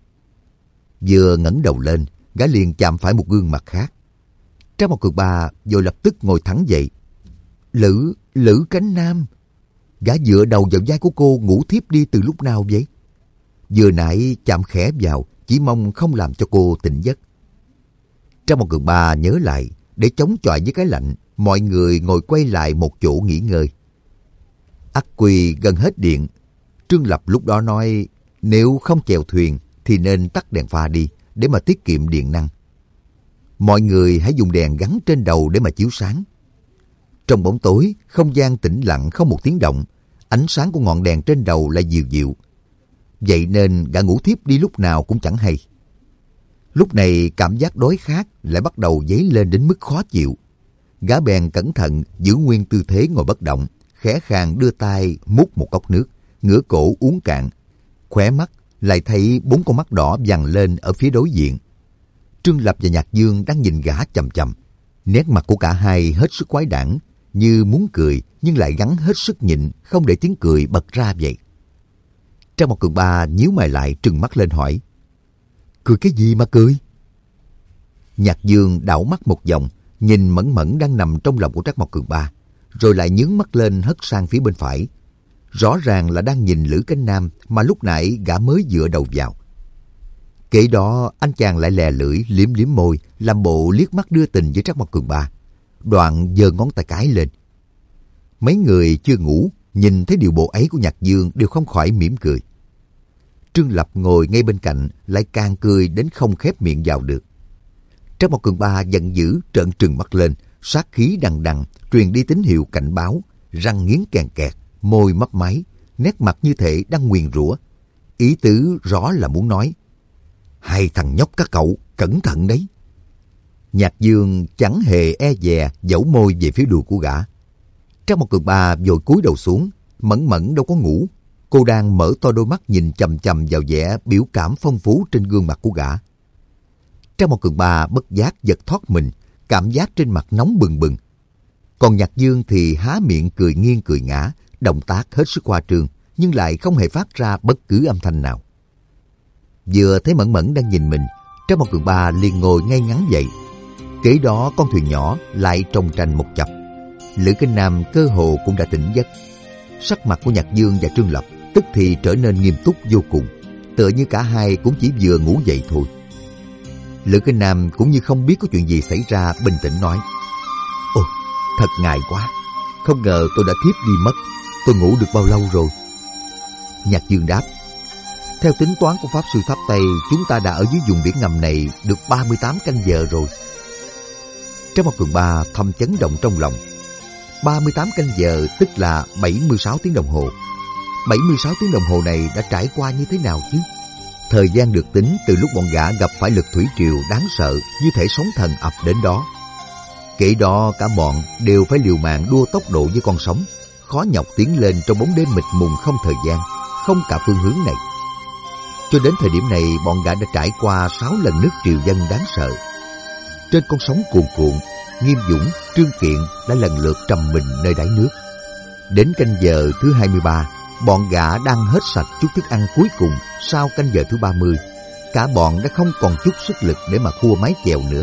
Vừa ngẩng đầu lên, gã liền chạm phải một gương mặt khác. Trang Một Cường Ba rồi lập tức ngồi thẳng dậy. Lữ, Lữ Cánh Nam. Gã dựa đầu vào vai của cô ngủ thiếp đi từ lúc nào vậy? Vừa nãy chạm khẽ vào, chỉ mong không làm cho cô tỉnh giấc. Trang Một Cường Ba nhớ lại, để chống chọi với cái lạnh, mọi người ngồi quay lại một chỗ nghỉ ngơi. Ắc Quy gần hết điện. Trương Lập lúc đó nói, nếu không chèo thuyền thì nên tắt đèn pha đi để mà tiết kiệm điện năng. Mọi người hãy dùng đèn gắn trên đầu để mà chiếu sáng. Trong bóng tối, không gian tĩnh lặng không một tiếng động, ánh sáng của ngọn đèn trên đầu lại dịu dịu. Vậy nên gã ngủ thiếp đi lúc nào cũng chẳng hay. Lúc này cảm giác đói khát lại bắt đầu dấy lên đến mức khó chịu. Gã bèn cẩn thận giữ nguyên tư thế ngồi bất động, khẽ khàng đưa tay múc một cốc nước, ngửa cổ uống cạn. Khóe mắt lại thấy bốn con mắt đỏ vằn lên ở phía đối diện. Trương Lập và Nhạc Dương đang nhìn gã chằm chằm. Nét mặt của cả hai hết sức quái đản, như muốn cười nhưng lại gắng hết sức nhịn, không để tiếng cười bật ra vậy. Trang Một Cường Ba nhíu mày lại trừng mắt lên hỏi, cười cái gì mà cười? Nhạc Dương đảo mắt một vòng, nhìn Mẫn Mẫn đang nằm trong lòng của Trác Mộc Cường Ba, rồi lại nhướng mắt lên hất sang phía bên phải. Rõ ràng là đang nhìn Lữ Cánh Nam mà lúc nãy gã mới dựa đầu vào. Kể đó anh chàng lại lè lưỡi liếm liếm môi, làm bộ liếc mắt đưa tình với Trác Mộc Cường Ba, đoạn giơ ngón tay cái lên. Mấy người chưa ngủ nhìn thấy điều bộ ấy của Nhạc Dương đều không khỏi mỉm cười. Trương Lập ngồi ngay bên cạnh lại càng cười đến không khép miệng vào được. Trác Mộc Cường Ba giận dữ trợn trừng mắt lên, sát khí đằng đằng truyền đi tín hiệu cảnh báo, răng nghiến kèn kẹt, môi mấp máy, nét mặt như thể đang nguyền rủa. Ý tứ rõ là muốn nói, hai thằng nhóc các cậu cẩn thận đấy. Nhạc Dương chẳng hề e dè dẫu môi về phía đùi của gã. Trác Mộc Cường Ba vội cúi đầu xuống. Mẫn Mẫn đâu có ngủ, cô đang mở to đôi mắt nhìn chằm chằm vào vẻ biểu cảm phong phú trên gương mặt của gã. Trác Mộc Cường Ba bất giác giật thoát mình, cảm giác trên mặt nóng bừng bừng. Còn Nhạc Dương thì há miệng cười nghiêng cười ngã, động tác hết sức khoa trương nhưng lại không hề phát ra bất cứ âm thanh nào. Vừa thấy Mẫn Mẫn đang nhìn mình, Trác Mộc Cường Ba liền ngồi ngay ngắn dậy. Kế đó con thuyền nhỏ lại trông tranh một chập. Lữ Cánh Nam cơ hồ cũng đã tỉnh giấc. Sắc mặt của Nhạc Dương và Trương Lập tức thì trở nên nghiêm túc vô cùng, tựa như cả hai cũng chỉ vừa ngủ dậy thôi. Lữ Cánh Nam cũng như không biết có chuyện gì xảy ra, bình tĩnh nói, ôi, thật ngại quá, không ngờ tôi đã thiếp đi mất. Tôi ngủ được bao lâu rồi? Nhạc Dương đáp, theo tính toán của Pháp Sư Tháp Tây, chúng ta đã ở dưới vùng biển ngầm này được ba mươi tám canh giờ rồi. Trác Mộc Cường Ba thầm chấn động trong lòng. ba mươi tám canh giờ tức là bảy mươi sáu tiếng đồng hồ. bảy mươi sáu tiếng đồng hồ này đã trải qua như thế nào chứ? Thời gian được tính từ lúc bọn gã gặp phải lực thủy triều đáng sợ như thể sóng thần ập đến đó. Kể đó cả bọn đều phải liều mạng đua tốc độ với con sóng, khó nhọc tiến lên trong bóng đêm mịt mùng không thời gian, không cả phương hướng này. Cho đến thời điểm này, bọn gã đã trải qua sáu lần nước triều dân đáng sợ. Trên con sóng cuồn cuộn, Nghiêm Dũng, Trương Kiện đã lần lượt trầm mình nơi đáy nước. Đến canh giờ thứ hai mươi ba, bọn gã đang hết sạch chút thức ăn cuối cùng sau canh giờ thứ ba mươi. Cả bọn đã không còn chút sức lực để mà khua mái chèo nữa.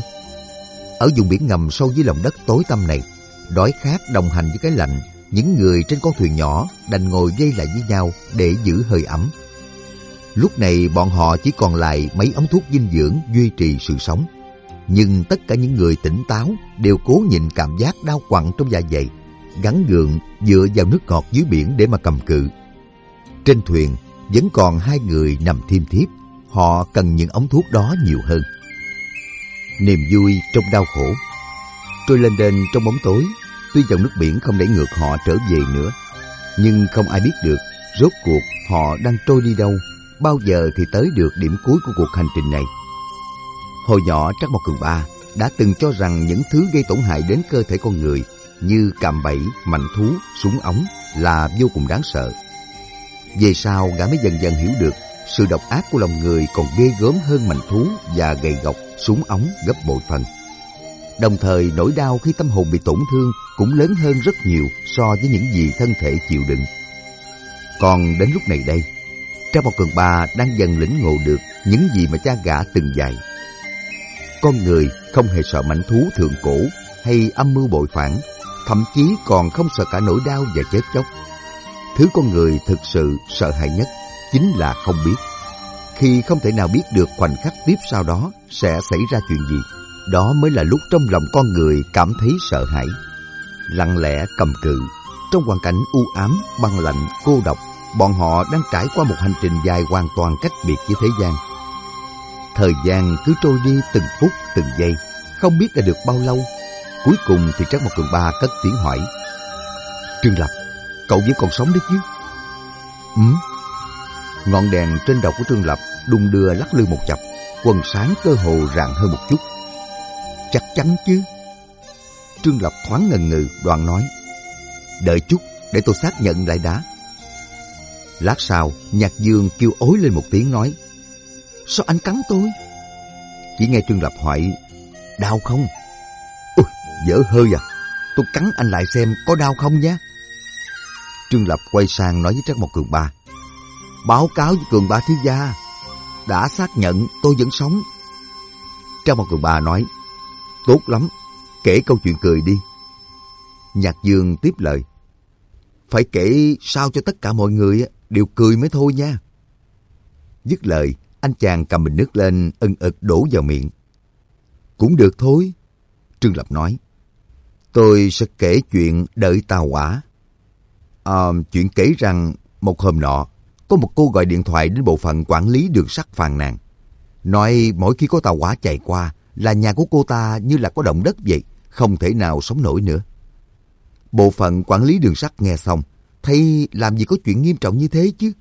Ở vùng biển ngầm sâu dưới lòng đất tối tăm này, đói khát đồng hành với cái lạnh, những người trên con thuyền nhỏ đành ngồi vây lại với nhau để giữ hơi ấm. Lúc này bọn họ chỉ còn lại mấy ống thuốc dinh dưỡng duy trì sự sống. Nhưng tất cả những người tỉnh táo đều cố nhịn cảm giác đau quặn trong dạ dày, gắng gượng dựa vào nước ngọt dưới biển để mà cầm cự. Trên thuyền vẫn còn hai người nằm thiêm thiếp, họ cần những ống thuốc đó nhiều hơn. Niềm vui trong đau khổ. Trôi lên đên trong bóng tối, tuy dòng nước biển không đẩy ngược họ trở về nữa, nhưng không ai biết được rốt cuộc họ đang trôi đi đâu, bao giờ thì tới được điểm cuối của cuộc hành trình này. Hồi nhỏ, Trắc Mộc Cường Ba đã từng cho rằng những thứ gây tổn hại đến cơ thể con người như cạm bẫy, mảnh thú, súng ống là vô cùng đáng sợ. Về sau, gã mới dần dần hiểu được sự độc ác của lòng người còn ghê gớm hơn mảnh thú và gậy gộc, súng ống gấp bội phần. Đồng thời, nỗi đau khi tâm hồn bị tổn thương cũng lớn hơn rất nhiều so với những gì thân thể chịu đựng. Còn đến lúc này đây, Trắc Mộc Cường Ba đang dần lĩnh ngộ được những gì mà cha gã từng dạy. Con người không hề sợ mảnh thú thượng cổ hay âm mưu bội phản, thậm chí còn không sợ cả nỗi đau và chết chóc. Thứ con người thực sự sợ hãi nhất chính là không biết. Khi không thể nào biết được khoảnh khắc tiếp sau đó sẽ xảy ra chuyện gì, đó mới là lúc trong lòng con người cảm thấy sợ hãi. Lặng lẽ cầm cự, trong hoàn cảnh u ám, băng lạnh, cô độc, bọn họ đang trải qua một hành trình dài hoàn toàn cách biệt với thế gian. Thời gian cứ trôi đi từng phút, từng giây, không biết đã được bao lâu. Cuối cùng thì Trắc Mộc Cường Ba cất tiếng hỏi: Trương Lập, cậu vẫn còn sống đấy chứ? Ừ. Ngọn đèn trên đầu của Trương Lập đung đưa lắc lư một chập, quần sáng cơ hồ rạng hơn một chút. Chắc chắn chứ? Trương Lập thoáng ngần ngừ, đoạn nói: Đợi chút, để tôi xác nhận lại đã. Lát sau, Nhạc Dương kêu ối lên một tiếng nói: Sao anh cắn tôi? Chỉ nghe Trương Lập hỏi: Đau không? Ôi, dở hơi à, tôi cắn anh lại xem có đau không nhé. Trương Lập quay sang nói với Trắc Mộc Cường Ba: Báo cáo với Cường Ba thiếu gia, đã xác nhận tôi vẫn sống. Trắc Mộc Cường Ba nói: Tốt lắm, kể câu chuyện cười đi. Nhạc Dương tiếp lời: Phải kể sao cho tất cả mọi người đều cười mới thôi nha. Dứt lời, anh chàng cầm bình nước lên ân ực đổ vào miệng. Cũng được thôi, Trương Lập nói. Tôi sẽ kể chuyện đợi tàu hỏa. À, chuyện kể rằng một hôm nọ, có một cô gọi điện thoại đến bộ phận quản lý đường sắt phàn nàn. Nói mỗi khi có tàu hỏa chạy qua là nhà của cô ta như là có động đất vậy, không thể nào sống nổi nữa. Bộ phận quản lý đường sắt nghe xong, thấy làm gì có chuyện nghiêm trọng như thế chứ.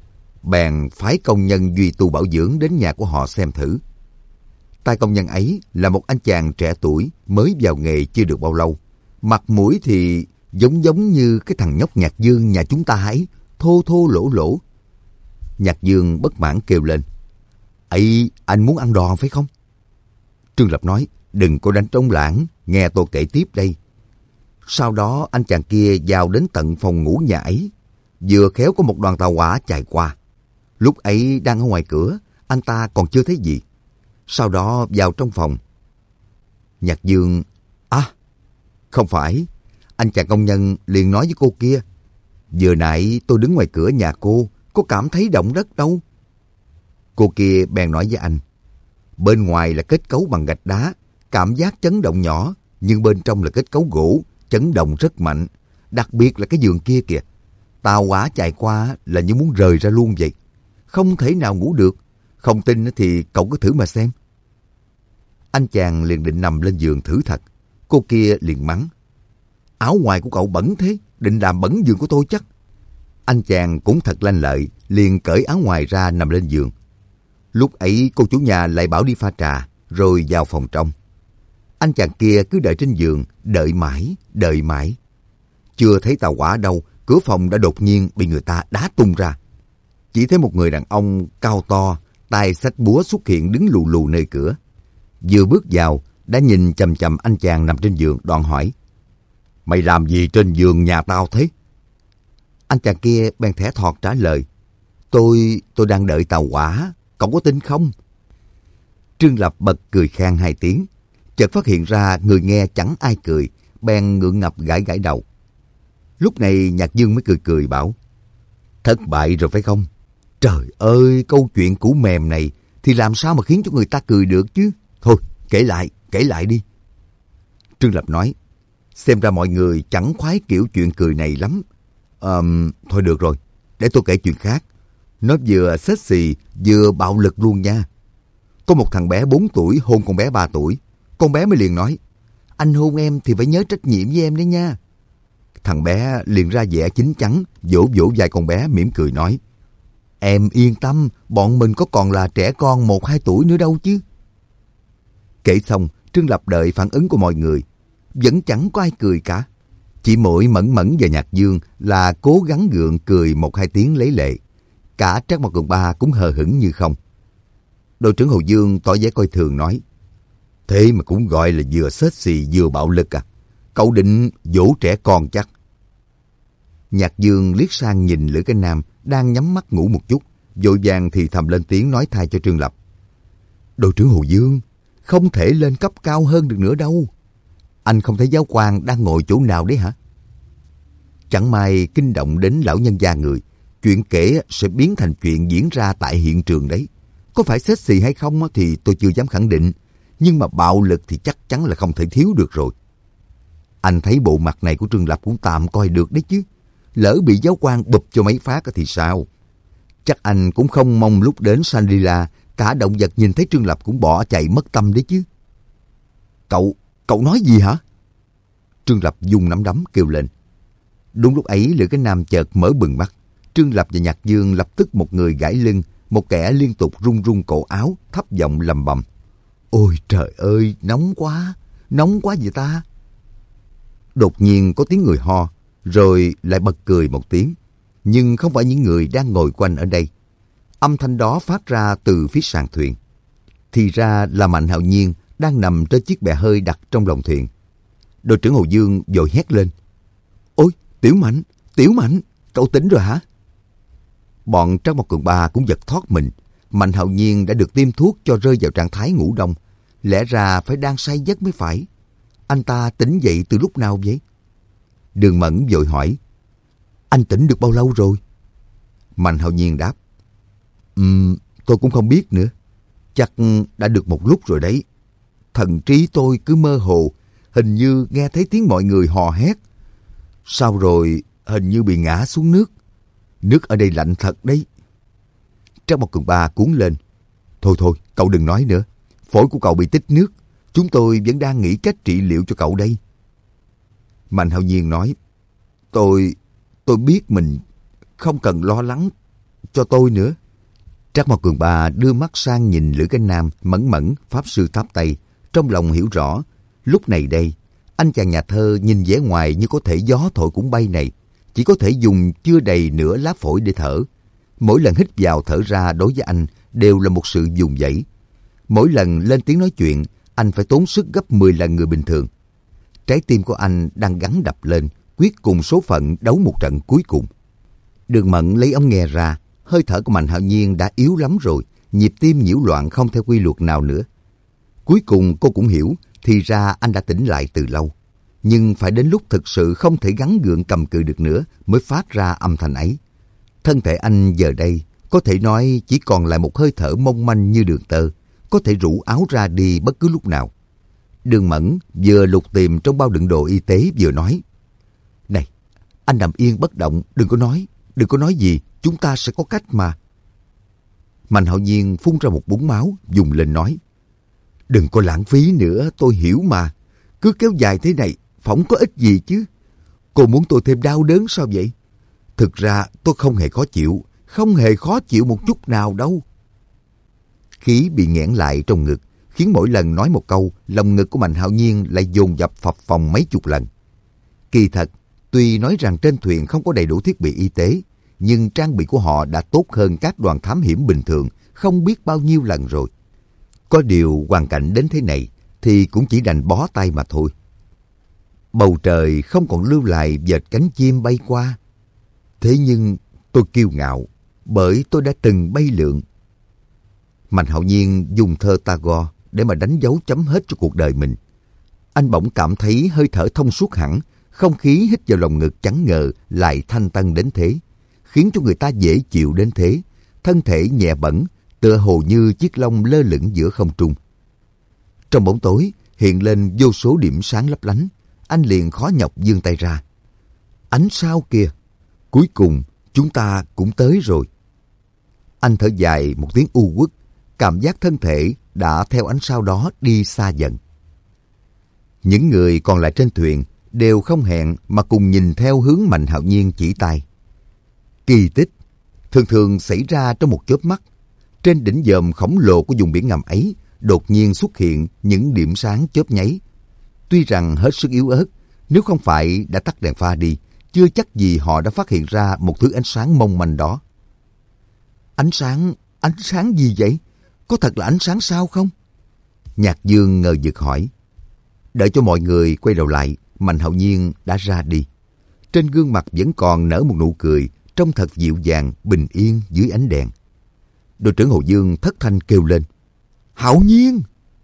Bèn phái công nhân duy tu bảo dưỡng đến nhà của họ xem thử. Tay công nhân ấy là một anh chàng trẻ tuổi mới vào nghề chưa được bao lâu. Mặt mũi thì giống giống như cái thằng nhóc Nhạc Dương nhà chúng ta ấy, thô thô lỗ lỗ. Nhạc Dương bất mãn kêu lên: Ấy, anh muốn ăn đòn phải không? Trương Lập nói: Đừng có đánh trống lãng, nghe tôi kể tiếp đây. Sau đó anh chàng kia vào đến tận phòng ngủ nhà ấy. Vừa khéo có một đoàn tàu hỏa chạy qua. Lúc ấy đang ở ngoài cửa, anh ta còn chưa thấy gì. Sau đó vào trong phòng. Nhạc Dương: À, không phải. Anh chàng công nhân liền nói với cô kia: Vừa nãy tôi đứng ngoài cửa nhà cô, có cảm thấy động đất đâu. Cô kia bèn nói với anh: Bên ngoài là kết cấu bằng gạch đá, cảm giác chấn động nhỏ, nhưng bên trong là kết cấu gỗ, chấn động rất mạnh. Đặc biệt là cái giường kia kìa. Tàu hỏa chạy qua là như muốn rời ra luôn vậy. Không thể nào ngủ được. Không tin thì cậu cứ thử mà xem. Anh chàng liền định nằm lên giường thử thật. Cô kia liền mắng: Áo ngoài của cậu bẩn thế, định làm bẩn giường của tôi chắc. Anh chàng cũng thật lanh lợi, liền cởi áo ngoài ra nằm lên giường. Lúc ấy cô chủ nhà lại bảo đi pha trà, rồi vào phòng trong. Anh chàng kia cứ đợi trên giường, đợi mãi, đợi mãi. Chưa thấy tàu hỏa đâu, cửa phòng đã đột nhiên bị người ta đá tung ra. chỉ thấy một người đàn ông cao to, tay xách búa xuất hiện đứng lù lù nơi cửa. Vừa bước vào, đã nhìn chằm chằm anh chàng nằm trên giường, đoạn hỏi: Mày làm gì trên giường nhà tao thế? Anh chàng kia bèn thẻ thọt trả lời: Tôi, tôi đang đợi tàu hỏa, cậu có tin không? Trương Lập bật cười khan hai tiếng, chợt phát hiện ra người nghe chẳng ai cười, bèn ngượng ngập gãi gãi đầu. Lúc này Nhạc Dương mới cười cười bảo: Thất bại rồi phải không? Trời ơi, câu chuyện cũ mềm này thì làm sao mà khiến cho người ta cười được chứ? Thôi, kể lại, kể lại đi. Trương Lập nói: Xem ra mọi người chẳng khoái kiểu chuyện cười này lắm. Ờm, thôi được rồi, để tôi kể chuyện khác. Nó vừa sexy, vừa bạo lực luôn nha. Có một thằng bé bốn tuổi hôn con bé ba tuổi. Con bé mới liền nói: Anh hôn em thì phải nhớ trách nhiệm với em đấy nha. Thằng bé liền ra vẻ chín chắn, vỗ vỗ vai con bé mỉm cười nói: Em yên tâm, bọn mình có còn là trẻ con một hai tuổi nữa đâu chứ. Kể xong, Trương Lập đợi phản ứng của mọi người. Vẫn chẳng có ai cười cả. Chỉ mỗi Mẫn Mẫn và Nhạc Dương là cố gắng gượng cười một hai tiếng lấy lệ. Cả Trác Mộc Cường Ba cũng hờ hững như không. Đội trưởng Hồ Dương tỏ vẻ coi thường nói: Thế mà cũng gọi là vừa sexy vừa bạo lực à? Cậu định dỗ trẻ con chắc? Nhạc Dương liếc sang nhìn Lữ Cái Nam đang nhắm mắt ngủ một chút, vội vàng thì thầm lên tiếng nói thay cho Trương Lập: Đội trưởng Hồ Dương, không thể lên cấp cao hơn được nữa đâu. Anh không thấy giáo quan đang ngồi chỗ nào đấy hả? Chẳng may kinh động đến lão nhân gia người, chuyện kể sẽ biến thành chuyện diễn ra tại hiện trường đấy. Có phải sexy hay không thì tôi chưa dám khẳng định, nhưng mà bạo lực thì chắc chắn là không thể thiếu được rồi. Anh thấy bộ mặt này của Trương Lập cũng tạm coi được đấy chứ. Lỡ bị giáo quan bụp cho mấy phát thì sao? Chắc anh cũng không mong lúc đến Shangri-La, cả động vật nhìn thấy Trương Lập cũng bỏ chạy mất tâm đấy chứ. Cậu, cậu nói gì hả? Trương Lập vung nắm đấm kêu lên. Đúng lúc ấy, Lữ Cái Nam chợt mở bừng mắt. Trương Lập và Nhạc Dương lập tức một người gãi lưng, một kẻ liên tục run run cổ áo, thấp giọng lầm bầm: Ôi trời ơi, nóng quá, nóng quá vậy ta. Đột nhiên có tiếng người ho, rồi lại bật cười một tiếng. Nhưng không phải những người đang ngồi quanh ở đây. Âm thanh đó phát ra từ phía sàn thuyền. Thì ra là Mạnh Hạo Nhiên đang nằm trên chiếc bè hơi đặt trong lòng thuyền. Đội trưởng Hồ Dương vội hét lên: Ôi, Tiểu Mạnh, Tiểu Mạnh, cậu tỉnh rồi hả? Bọn Trác Mộc Cường Ba cũng giật thoát mình. Mạnh Hạo Nhiên đã được tiêm thuốc cho rơi vào trạng thái ngủ đông. Lẽ ra phải đang say giấc mới phải. Anh ta tỉnh dậy từ lúc nào vậy? Đường Mẫn vội hỏi: Anh tỉnh được bao lâu rồi? Mạnh Hạo Nhiên đáp: um, Tôi cũng không biết nữa. Chắc đã được một lúc rồi đấy. Thần trí tôi cứ mơ hồ, hình như nghe thấy tiếng mọi người hò hét. Sau rồi hình như bị ngã xuống nước. Nước ở đây lạnh thật đấy. Trác Mộc Cường Ba cuốn lên: Thôi thôi, cậu đừng nói nữa. Phổi của cậu bị tích nước. Chúng tôi vẫn đang nghĩ cách trị liệu cho cậu đây. Mạnh Hạo Nhiên nói: Tôi, tôi biết mình không cần lo lắng cho tôi nữa. Trác Mộc Cường Ba đưa mắt sang nhìn Lữ Cái Nam, Mẫn Mẫn, Pháp Sư tháp tay. Trong lòng hiểu rõ, lúc này đây, anh chàng nhà thơ nhìn vẻ ngoài như có thể gió thổi cũng bay này, chỉ có thể dùng chưa đầy nửa lá phổi để thở. Mỗi lần hít vào thở ra đối với anh đều là một sự vùng vẫy. Mỗi lần lên tiếng nói chuyện, anh phải tốn sức gấp mười lần người bình thường. Trái tim của anh đang gắng đập lên, quyết cùng số phận đấu một trận cuối cùng. Đường Mẫn lấy ống nghe ra, hơi thở của Mạnh Hạo Nhiên đã yếu lắm rồi, nhịp tim nhiễu loạn không theo quy luật nào nữa. Cuối cùng cô cũng hiểu, thì ra anh đã tỉnh lại từ lâu. Nhưng phải đến lúc thực sự không thể gắng gượng cầm cự được nữa mới phát ra âm thanh ấy. Thân thể anh giờ đây có thể nói chỉ còn lại một hơi thở mong manh như đường tơ, có thể rũ áo ra đi bất cứ lúc nào. Đường Mẫn vừa lục tìm trong bao đựng đồ y tế vừa nói: Này, anh nằm yên bất động, đừng có nói, đừng có nói gì, chúng ta sẽ có cách mà. Mạnh Hạo Nhiên phun ra một búng máu, dùng lên nói: Đừng có lãng phí nữa, tôi hiểu mà. Cứ kéo dài thế này, phỏng có ích gì chứ. Cô muốn tôi thêm đau đớn sao vậy? Thực ra tôi không hề khó chịu, không hề khó chịu một chút nào đâu. Khí bị nghẽn lại trong ngực, khiến mỗi lần nói một câu, lòng ngực của Mạnh Hạo Nhiên lại dồn dập phập phồng mấy chục lần. Kỳ thật, tuy nói rằng trên thuyền không có đầy đủ thiết bị y tế, nhưng trang bị của họ đã tốt hơn các đoàn thám hiểm bình thường không biết bao nhiêu lần rồi. Có điều hoàn cảnh đến thế này thì cũng chỉ đành bó tay mà thôi. Bầu trời không còn lưu lại vệt cánh chim bay qua. Thế nhưng tôi kiêu ngạo bởi tôi đã từng bay lượn. Mạnh Hạo Nhiên dùng thơ Tagore để mà đánh dấu chấm hết cho cuộc đời mình. Anh bỗng cảm thấy hơi thở thông suốt hẳn, không khí hít vào lòng ngực chẳng ngờ lại thanh tân đến thế, khiến cho người ta dễ chịu đến thế, thân thể nhẹ bẫng, tựa hồ như chiếc lông lơ lửng giữa không trung. Trong bóng tối hiện lên vô số điểm sáng lấp lánh, anh liền khó nhọc vươn tay ra. Ánh sao kìa, cuối cùng chúng ta cũng tới rồi. Anh thở dài một tiếng u uất, cảm giác thân thể đã theo ánh sao đó đi xa dần. Những người còn lại trên thuyền đều không hẹn mà cùng nhìn theo hướng Mạnh Hạo Nhiên chỉ tay. Kỳ tích thường thường xảy ra trong một chớp mắt. Trên đỉnh dòm khổng lồ của vùng biển ngầm ấy đột nhiên xuất hiện những điểm sáng chớp nháy. Tuy rằng hết sức yếu ớt, nếu không phải đã tắt đèn pha đi, chưa chắc gì họ đã phát hiện ra một thứ ánh sáng mong manh đó. Ánh sáng, ánh sáng gì vậy? Có thật là ánh sáng sao không? Nhạc Dương ngờ vực hỏi. Đợi cho mọi người quay đầu lại, Mạnh Hạo Nhiên đã ra đi. Trên gương mặt vẫn còn nở một nụ cười, trông thật dịu dàng, bình yên dưới ánh đèn. Đội trưởng Hồ Dương thất thanh kêu lên. Hạo Nhiên!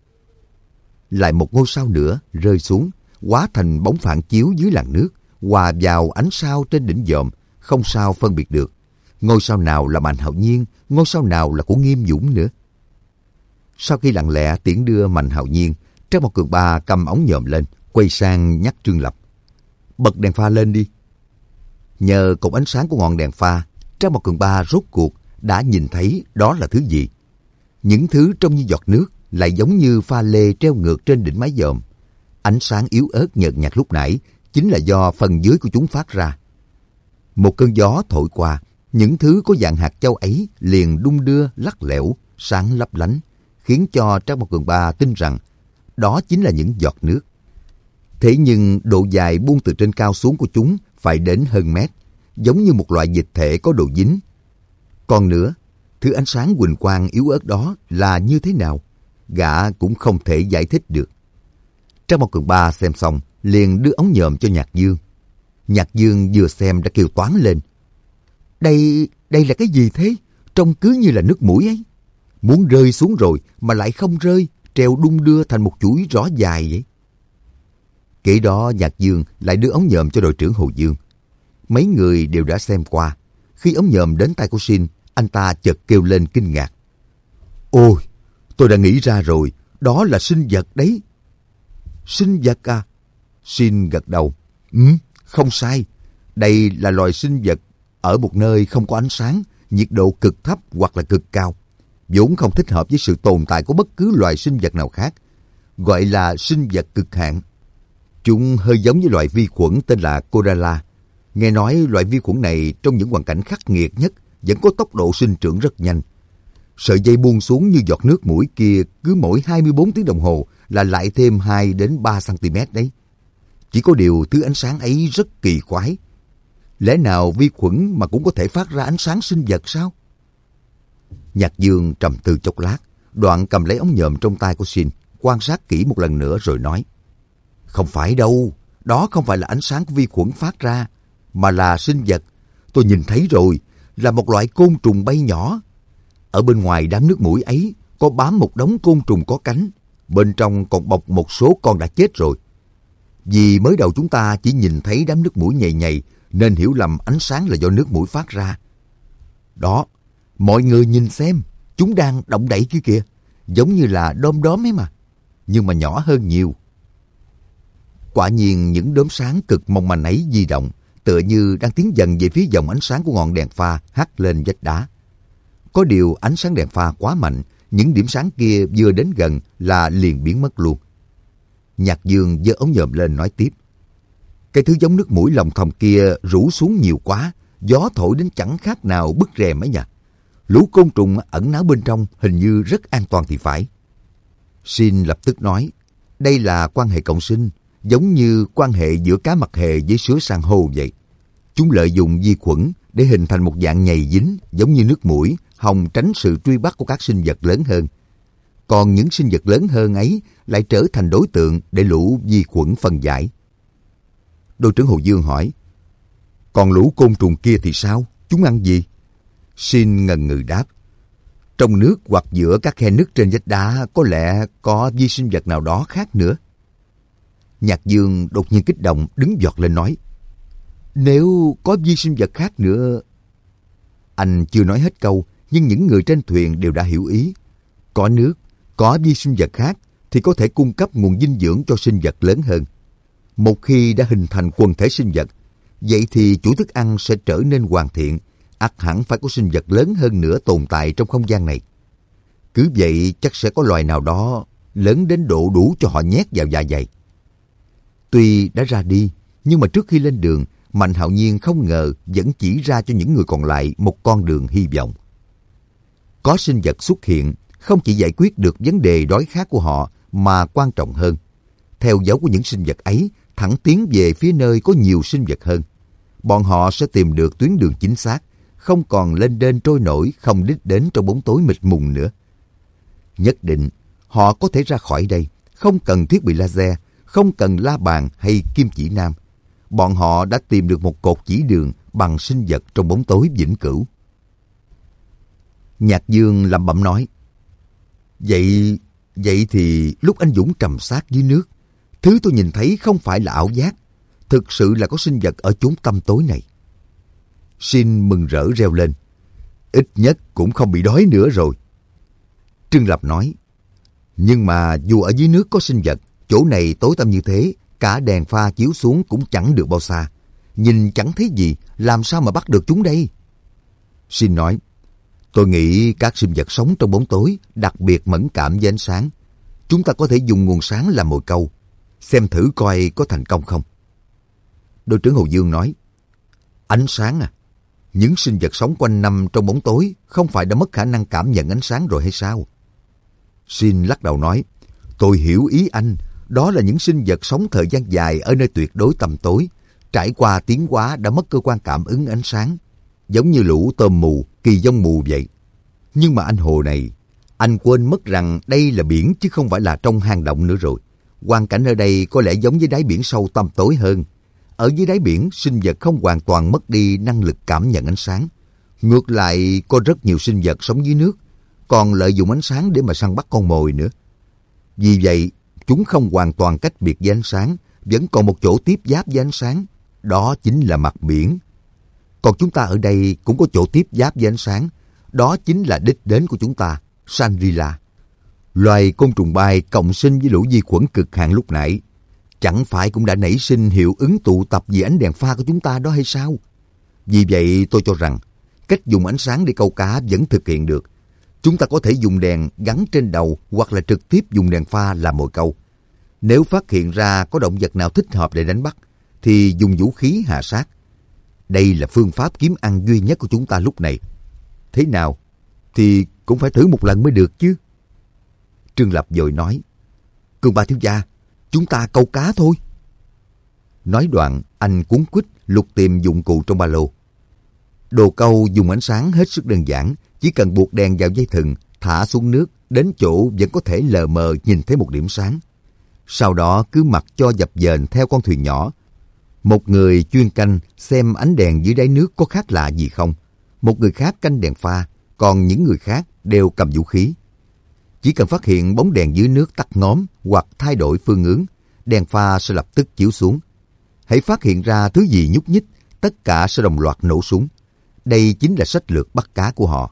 Lại một ngôi sao nữa rơi xuống, hóa thành bóng phản chiếu dưới làn nước, hòa vào ánh sao trên đỉnh dòm, không sao phân biệt được. Ngôi sao nào là Mạnh Hạo Nhiên, ngôi sao nào là của Nghiêm Dũng nữa. Sau khi lặng lẽ tiễn đưa Mạnh Hạo Nhiên, Trang Một Cường Ba cầm ống nhòm lên, quay sang nhắc Trương Lập. Bật đèn pha lên đi. Nhờ cột ánh sáng của ngọn đèn pha, Trang Một Cường Ba rốt cuộc đã nhìn thấy đó là thứ gì. Những thứ trông như giọt nước lại giống như pha lê treo ngược trên đỉnh mái dòm. Ánh sáng yếu ớt nhợt nhạt lúc nãy chính là do phần dưới của chúng phát ra. Một cơn gió thổi qua, những thứ có dạng hạt châu ấy liền đung đưa lắc lẻo, sáng lấp lánh, khiến cho Trang Một Cường Ba tin rằng đó chính là những giọt nước. Thế nhưng độ dài buông từ trên cao xuống của chúng phải đến hơn mét, giống như một loại dịch thể có độ dính. Còn nữa, thứ ánh sáng huỳnh quang yếu ớt đó là như thế nào? Gã cũng không thể giải thích được. Trang Một Cường Ba xem xong, liền đưa ống nhòm cho Nhạc Dương. Nhạc Dương vừa xem đã kêu toáng lên. Đây, đây là cái gì thế? Trông cứ như là nước mũi ấy. Muốn rơi xuống rồi mà lại không rơi, treo đung đưa thành một chuỗi rõ dài vậy. Kể đó Nhạc Dương lại đưa ống nhòm cho đội trưởng Hồ Dương. Mấy người đều đã xem qua. Khi ống nhòm đến tay của Shin, anh ta chợt kêu lên kinh ngạc. Ôi, tôi đã nghĩ ra rồi, đó là sinh vật đấy. Sinh vật à? Shin gật đầu. Ừ, không sai. Đây là loài sinh vật ở một nơi không có ánh sáng, nhiệt độ cực thấp hoặc là cực cao. Vốn không thích hợp với sự tồn tại của bất cứ loài sinh vật nào khác. Gọi là sinh vật cực hạn. Chúng hơi giống với loài vi khuẩn tên là Codala. Nghe nói loại vi khuẩn này trong những hoàn cảnh khắc nghiệt nhất vẫn có tốc độ sinh trưởng rất nhanh. Sợi dây buông xuống như giọt nước mũi kia cứ mỗi hai mươi bốn tiếng đồng hồ là lại thêm hai đến ba xăng-ti-mét đấy. Chỉ có điều thứ ánh sáng ấy rất kỳ quái. Lẽ nào vi khuẩn mà cũng có thể phát ra ánh sáng sinh vật sao? Nhạc Dương trầm tư chốc lát, đoạn cầm lấy ống nhòm trong tay của Shin, quan sát kỹ một lần nữa rồi nói. Không phải đâu, đó không phải là ánh sáng của vi khuẩn phát ra, mà là sinh vật. Tôi nhìn thấy rồi, là một loại côn trùng bay nhỏ. Ở bên ngoài đám nước mũi ấy có bám một đống côn trùng có cánh, bên trong còn bọc một số con đã chết rồi. Vì mới đầu chúng ta chỉ nhìn thấy đám nước mũi nhầy nhầy, nên hiểu lầm ánh sáng là do nước mũi phát ra. Đó, mọi người nhìn xem, chúng đang động đậy kia kìa, giống như là đom đóm ấy mà, nhưng mà nhỏ hơn nhiều. Quả nhiên những đốm sáng cực mong manh ấy di động, tựa như đang tiến dần về phía dòng ánh sáng của ngọn đèn pha hắt lên vách đá. Có điều ánh sáng đèn pha quá mạnh, những điểm sáng kia vừa đến gần là liền biến mất luôn. Nhạc Dương giơ ống nhòm lên nói tiếp. Cái thứ giống nước mũi lòng thòng kia rủ xuống nhiều quá, gió thổi đến chẳng khác nào bức rèm ấy nhỉ. Lũ côn trùng ẩn náu bên trong hình như rất an toàn thì phải. Shin lập tức nói, đây là quan hệ cộng sinh, giống như quan hệ giữa cá mặt hề với sứa san hô vậy. Chúng lợi dụng vi khuẩn để hình thành một dạng nhầy dính giống như nước muỗi, hòng tránh sự truy bắt của các sinh vật lớn hơn. Còn những sinh vật lớn hơn ấy lại trở thành đối tượng để lũ vi khuẩn phân giải. Đội trưởng Hồ Dương hỏi, còn lũ côn trùng kia thì sao? Chúng ăn gì? Shin ngần ngừ đáp, trong nước hoặc giữa các khe nứt trên vách đá có lẽ có vi sinh vật nào đó khác nữa. Nhạc Dương đột nhiên kích động đứng giọt lên nói, nếu có vi sinh vật khác nữa... Anh chưa nói hết câu, nhưng những người trên thuyền đều đã hiểu ý. Có nước, có vi sinh vật khác thì có thể cung cấp nguồn dinh dưỡng cho sinh vật lớn hơn. Một khi đã hình thành quần thể sinh vật, vậy thì chuỗi thức ăn sẽ trở nên hoàn thiện, ắt hẳn phải có sinh vật lớn hơn nữa tồn tại trong không gian này. Cứ vậy chắc sẽ có loài nào đó lớn đến độ đủ cho họ nhét vào dạ dày. Tuy đã ra đi, nhưng mà trước khi lên đường, Mạnh Hạo Nhiên không ngờ vẫn chỉ ra cho những người còn lại một con đường hy vọng. Có sinh vật xuất hiện không chỉ giải quyết được vấn đề đói khát của họ, mà quan trọng hơn, theo dấu của những sinh vật ấy thẳng tiến về phía nơi có nhiều sinh vật hơn. Bọn họ sẽ tìm được tuyến đường chính xác, không còn lênh đênh trôi nổi không đích đến trong bóng tối mịt mùng nữa. Nhất định họ có thể ra khỏi đây, không cần thiết bị laser, không cần la bàn hay kim chỉ nam. Bọn họ đã tìm được một cột chỉ đường bằng sinh vật trong bóng tối vĩnh cửu. Nhạc Dương lẩm bẩm nói, Vậy, vậy thì lúc anh Dũng trầm xác dưới nước, thứ tôi nhìn thấy không phải là ảo giác, thực sự là có sinh vật ở chốn tăm tối này. Shin mừng rỡ reo lên, ít nhất cũng không bị đói nữa rồi. Trương Lập nói, nhưng mà dù ở dưới nước có sinh vật, chỗ này tối tăm như thế, cả đèn pha chiếu xuống cũng chẳng được bao xa. Nhìn chẳng thấy gì, làm sao mà bắt được chúng đây? Shin nói, tôi nghĩ các sinh vật sống trong bóng tối đặc biệt mẫn cảm với ánh sáng. Chúng ta có thể dùng nguồn sáng làm mồi câu, xem thử coi có thành công không. Đội trưởng Hồ Dương nói, ánh sáng à? Những sinh vật sống quanh năm trong bóng tối không phải đã mất khả năng cảm nhận ánh sáng rồi hay sao? Shin lắc đầu nói, tôi hiểu ý anh. Đó là những sinh vật sống thời gian dài ở nơi tuyệt đối tăm tối, trải qua tiến hóa đã mất cơ quan cảm ứng ánh sáng, giống như lũ tôm mù, kỳ dông mù vậy. Nhưng mà anh Hồ này, anh quên mất rằng đây là biển chứ không phải là trong hang động nữa rồi. Hoàn cảnh ở đây có lẽ giống với đáy biển sâu tăm tối hơn. Ở dưới đáy biển, sinh vật không hoàn toàn mất đi năng lực cảm nhận ánh sáng. Ngược lại, có rất nhiều sinh vật sống dưới nước, còn lợi dụng ánh sáng để mà săn bắt con mồi nữa. Vì vậy, chúng không hoàn toàn cách biệt với ánh sáng, vẫn còn một chỗ tiếp giáp với ánh sáng, đó chính là mặt biển. Còn chúng ta ở đây cũng có chỗ tiếp giáp với ánh sáng, đó chính là đích đến của chúng ta, Shangri-La. Loài côn trùng bay cộng sinh với lũ vi khuẩn cực hạn lúc nãy, chẳng phải cũng đã nảy sinh hiệu ứng tụ tập vì ánh đèn pha của chúng ta đó hay sao? Vì vậy tôi cho rằng, cách dùng ánh sáng để câu cá vẫn thực hiện được. Chúng ta có thể dùng đèn gắn trên đầu hoặc là trực tiếp dùng đèn pha làm mồi câu. Nếu phát hiện ra có động vật nào thích hợp để đánh bắt, thì dùng vũ khí hạ sát. Đây là phương pháp kiếm ăn duy nhất của chúng ta lúc này. Thế nào? Thì cũng phải thử một lần mới được chứ. Trương Lập vội nói, Cường Ba thiếu gia, chúng ta câu cá thôi. Nói đoạn, anh cuống quýt lục tìm dụng cụ trong ba lô. Đồ câu dùng ánh sáng hết sức đơn giản, chỉ cần buộc đèn vào dây thừng, thả xuống nước, đến chỗ vẫn có thể lờ mờ nhìn thấy một điểm sáng. Sau đó cứ mặc cho dập dềnh theo con thuyền nhỏ. Một người chuyên canh xem ánh đèn dưới đáy nước có khác lạ gì không. Một người khác canh đèn pha, còn những người khác đều cầm vũ khí. Chỉ cần phát hiện bóng đèn dưới nước tắt ngóm hoặc thay đổi phương hướng, đèn pha sẽ lập tức chiếu xuống. Hãy phát hiện ra thứ gì nhúc nhích, tất cả sẽ đồng loạt nổ súng. Đây chính là sách lược bắt cá của họ.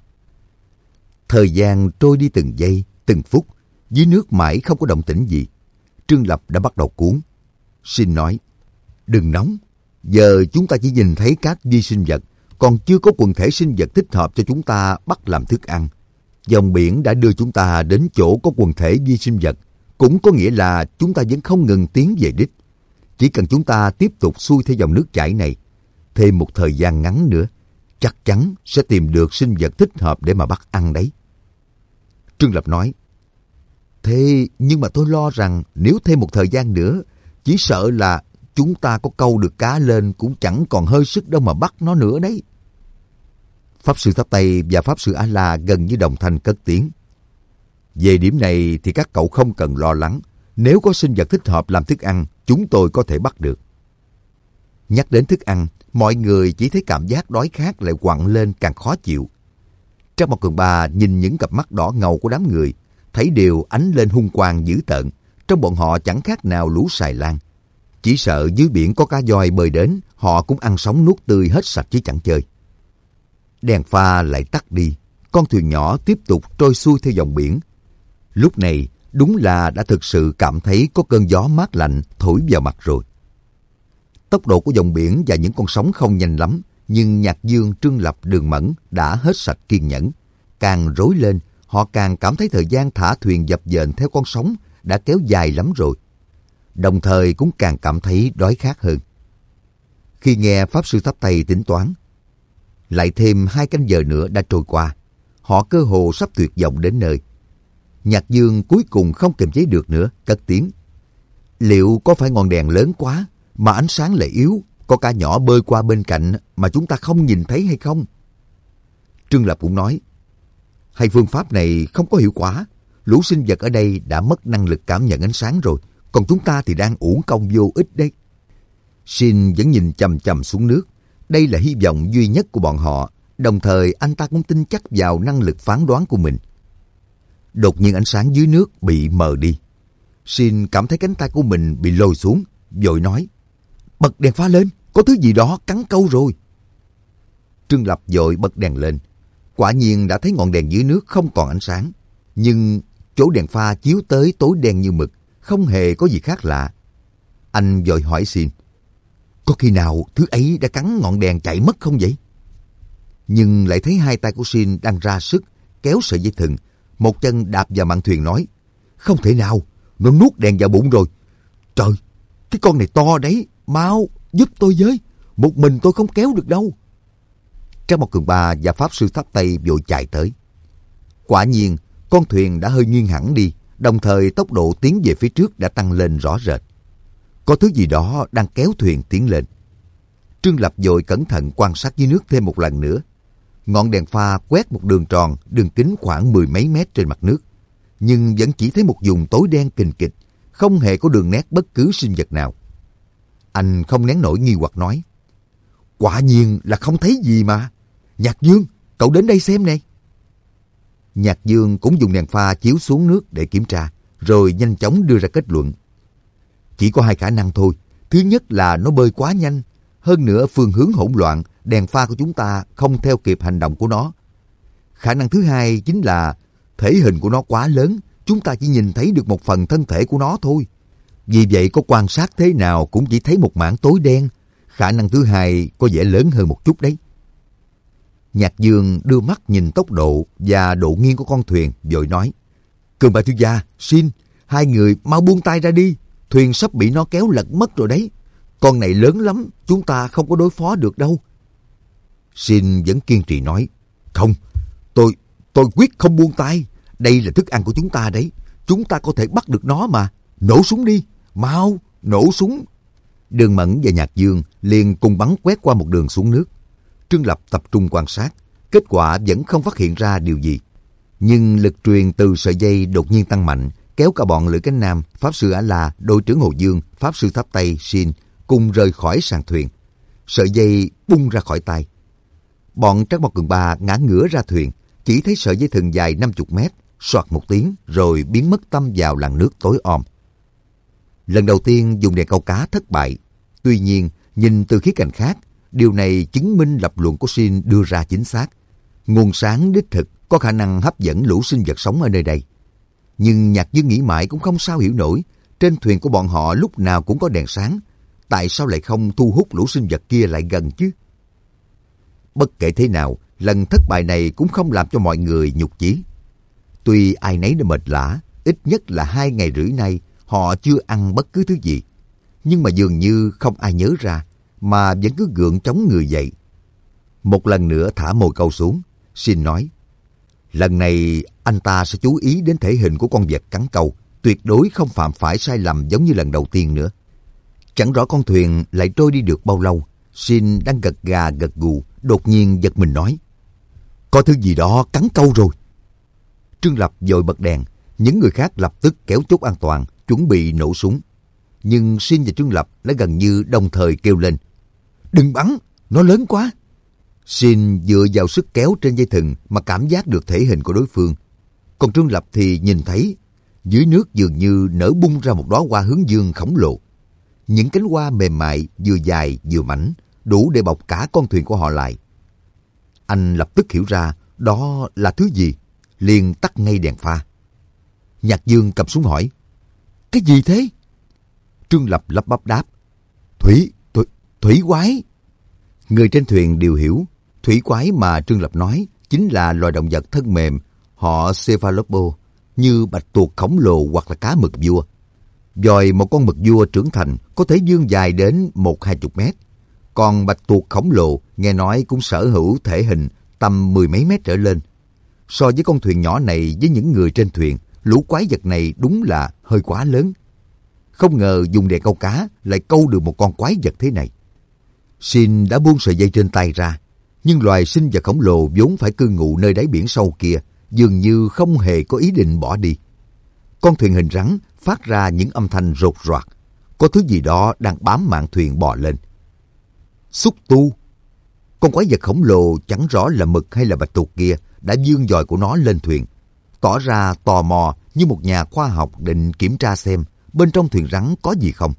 Thời gian trôi đi từng giây, từng phút, dưới nước mãi không có động tĩnh gì. Trương Lập đã bắt đầu cuốn. Shin nói, đừng nóng, giờ chúng ta chỉ nhìn thấy các vi sinh vật, còn chưa có quần thể sinh vật thích hợp cho chúng ta bắt làm thức ăn. Dòng biển đã đưa chúng ta đến chỗ có quần thể vi sinh vật, cũng có nghĩa là chúng ta vẫn không ngừng tiến về đích. Chỉ cần chúng ta tiếp tục xuôi theo dòng nước chảy này, thêm một thời gian ngắn nữa, chắc chắn sẽ tìm được sinh vật thích hợp để mà bắt ăn đấy. Trương Lập nói, thế nhưng mà tôi lo rằng nếu thêm một thời gian nữa, chỉ sợ là chúng ta có câu được cá lên cũng chẳng còn hơi sức đâu mà bắt nó nữa đấy. Pháp Sư Tháp Tây và Pháp Sư A-La gần như đồng thanh cất tiếng. Về điểm này thì các cậu không cần lo lắng. Nếu có sinh vật thích hợp làm thức ăn, chúng tôi có thể bắt được. Nhắc đến thức ăn, mọi người chỉ thấy cảm giác đói khát lại quặn lên càng khó chịu. Trác Mộc Cường Ba nhìn những cặp mắt đỏ ngầu của đám người, thấy đều ánh lên hung quang dữ tợn. Trong bọn họ chẳng khác nào lũ xài lang. Chỉ sợ dưới biển có cá voi bơi đến, họ cũng ăn sống nuốt tươi hết sạch chứ chẳng chơi. Đèn pha lại tắt đi, con thuyền nhỏ tiếp tục trôi xuôi theo dòng biển. Lúc này đúng là đã thực sự cảm thấy có cơn gió mát lạnh thổi vào mặt rồi. Tốc độ của dòng biển và những con sóng không nhanh lắm, nhưng Nhạc Dương, Trương Lập, Đường Mẫn đã hết sạch kiên nhẫn. Càng rối lên, họ càng cảm thấy thời gian thả thuyền dập dềnh theo con sóng đã kéo dài lắm rồi. Đồng thời cũng càng cảm thấy đói khát hơn. Khi nghe Pháp Sư Tháp Tây tính toán, lại thêm hai canh giờ nữa đã trôi qua, họ cơ hồ sắp tuyệt vọng đến nơi. Nhạc Dương cuối cùng không kiềm chế được nữa, cất tiếng. Liệu có phải ngọn đèn lớn quá mà ánh sáng lại yếu, có cá nhỏ bơi qua bên cạnh mà chúng ta không nhìn thấy hay không? Trương Lập cũng nói, hay phương pháp này không có hiệu quả. Lũ sinh vật ở đây đã mất năng lực cảm nhận ánh sáng rồi, còn chúng ta thì đang uổng công vô ích đấy. Shin vẫn nhìn chằm chằm xuống nước. Đây là hy vọng duy nhất của bọn họ, đồng thời anh ta cũng tin chắc vào năng lực phán đoán của mình. Đột nhiên ánh sáng dưới nước bị mờ đi. Shin cảm thấy cánh tay của mình bị lôi xuống, vội nói, bật đèn pha lên, có thứ gì đó cắn câu rồi. Trương Lập vội bật đèn lên. Quả nhiên đã thấy ngọn đèn dưới nước không còn ánh sáng, nhưng chỗ đèn pha chiếu tới tối đen như mực, không hề có gì khác lạ. Anh vội hỏi Shin, có khi nào thứ ấy đã cắn ngọn đèn chạy mất không vậy? Nhưng lại thấy hai tay của Shin đang ra sức kéo sợi dây thừng, một chân đạp vào mạn thuyền nói, không thể nào, nó nuốt đèn vào bụng rồi. Trời, cái con này to đấy, mau giúp tôi với, một mình tôi không kéo được đâu. Trác Mộc Cường Ba và Pháp Sư Tháp Tây vội chạy tới. Quả nhiên, con thuyền đã hơi nghiêng hẳn đi, đồng thời tốc độ tiến về phía trước đã tăng lên rõ rệt. Có thứ gì đó đang kéo thuyền tiến lên. Trương Lập vội cẩn thận quan sát dưới nước thêm một lần nữa. Ngọn đèn pha quét một đường tròn, đường kính khoảng mười mấy mét trên mặt nước, nhưng vẫn chỉ thấy một vùng tối đen kình kịch, không hề có đường nét bất cứ sinh vật nào. Anh không nén nổi nghi hoặc nói, quả nhiên là không thấy gì mà. Nhạc Dương, cậu đến đây xem nè. Nhạc Dương cũng dùng đèn pha chiếu xuống nước để kiểm tra, rồi nhanh chóng đưa ra kết luận. Chỉ có hai khả năng thôi. Thứ nhất là nó bơi quá nhanh, hơn nữa phương hướng hỗn loạn, đèn pha của chúng ta không theo kịp hành động của nó. Khả năng thứ hai chính là thể hình của nó quá lớn, chúng ta chỉ nhìn thấy được một phần thân thể của nó thôi. Vì vậy có quan sát thế nào cũng chỉ thấy một mảng tối đen. Khả năng thứ hai có vẻ lớn hơn một chút đấy. Nhạc Dương đưa mắt nhìn tốc độ và độ nghiêng của con thuyền, vội nói, Cường Ba thiếu gia, Shin, hai người mau buông tay ra đi, thuyền sắp bị nó kéo lật mất rồi đấy. Con này lớn lắm, chúng ta không có đối phó được đâu. Shin vẫn kiên trì nói, không, tôi, tôi quyết không buông tay. Đây là thức ăn của chúng ta đấy, chúng ta có thể bắt được nó mà. Nổ súng đi, mau, nổ súng. Đường Mẫn và Nhạc Dương liền cùng bắn quét qua một đường xuống nước. Trương Lập tập trung quan sát, kết quả vẫn không phát hiện ra điều gì. Nhưng lực truyền từ sợi dây đột nhiên tăng mạnh, kéo cả bọn Lữ Cánh Nam, Pháp Sư A-La, đội trưởng Hồ Dương, Pháp Sư Tháp Tây, Shin cùng rời khỏi sàn thuyền. Sợi dây bung ra khỏi tay. Bọn Trác Mộc Cường Ba ngã ngửa ra thuyền, chỉ thấy sợi dây thừng dài năm mươi mét, soạt một tiếng rồi biến mất tăm vào làn nước tối om. Lần đầu tiên dùng đèn câu cá thất bại. Tuy nhiên, nhìn từ khía cạnh khác, điều này chứng minh lập luận của Shin đưa ra chính xác. Nguồn sáng đích thực có khả năng hấp dẫn lũ sinh vật sống ở nơi đây. Nhưng Nhạc Dương nghĩ mãi cũng không sao hiểu nổi, trên thuyền của bọn họ lúc nào cũng có đèn sáng, tại sao lại không thu hút lũ sinh vật kia lại gần chứ? Bất kể thế nào, lần thất bại này cũng không làm cho mọi người nhục chí. Tuy ai nấy đã mệt lả, ít nhất là hai ngày rưỡi nay họ chưa ăn bất cứ thứ gì, nhưng mà dường như không ai nhớ ra, mà vẫn cứ gượng chống người dậy. Một lần nữa thả mồi câu xuống, Shin nói, lần này anh ta sẽ chú ý đến thể hình của con vật cắn câu, tuyệt đối không phạm phải sai lầm giống như lần đầu tiên nữa. Chẳng rõ con thuyền lại trôi đi được bao lâu, Shin đang gật gà gật gù, đột nhiên giật mình nói, có thứ gì đó cắn câu rồi. Trương Lập vội bật đèn, những người khác lập tức kéo chốt an toàn, chuẩn bị nổ súng. Nhưng Sin và Trương Lập đã gần như đồng thời kêu lên: đừng bắn, nó lớn quá. Sin dựa vào sức kéo trên dây thừng mà cảm giác được thể hình của đối phương. Còn Trương Lập thì nhìn thấy dưới nước dường như nở bung ra một đóa hoa hướng dương khổng lồ. Những cánh hoa mềm mại, vừa dài vừa mảnh, đủ để bọc cả con thuyền của họ lại. Anh lập tức hiểu ra đó là thứ gì, liền tắt ngay đèn pha. Nhạc Dương cầm súng hỏi: cái gì thế? Trương Lập lắp bắp đáp: Thủy, thủy, thủy quái. Người trên thuyền đều hiểu, thủy quái mà Trương Lập nói chính là loài động vật thân mềm, họ Cephalopods, như bạch tuộc khổng lồ hoặc là cá mực vua. Dòi một con mực vua trưởng thành có thể vươn dài đến một hai chục mét. Còn bạch tuộc khổng lồ nghe nói cũng sở hữu thể hình tầm mười mấy mét trở lên. So với con thuyền nhỏ này với những người trên thuyền, lũ quái vật này đúng là hơi quá lớn. Không ngờ dùng đèn câu cá lại câu được một con quái vật thế này. Sin đã buông sợi dây trên tay ra, nhưng loài sinh vật khổng lồ vốn phải cư ngụ nơi đáy biển sâu kia dường như không hề có ý định bỏ đi. Con thuyền hình rắn phát ra những âm thanh rột roạt, có thứ gì đó đang bám mạn thuyền bò lên. Xúc tu. Con quái vật khổng lồ chẳng rõ là mực hay là bạch tuộc kia đã vươn dòi của nó lên thuyền, tỏ ra tò mò như một nhà khoa học định kiểm tra xem bên trong thuyền rắn có gì không.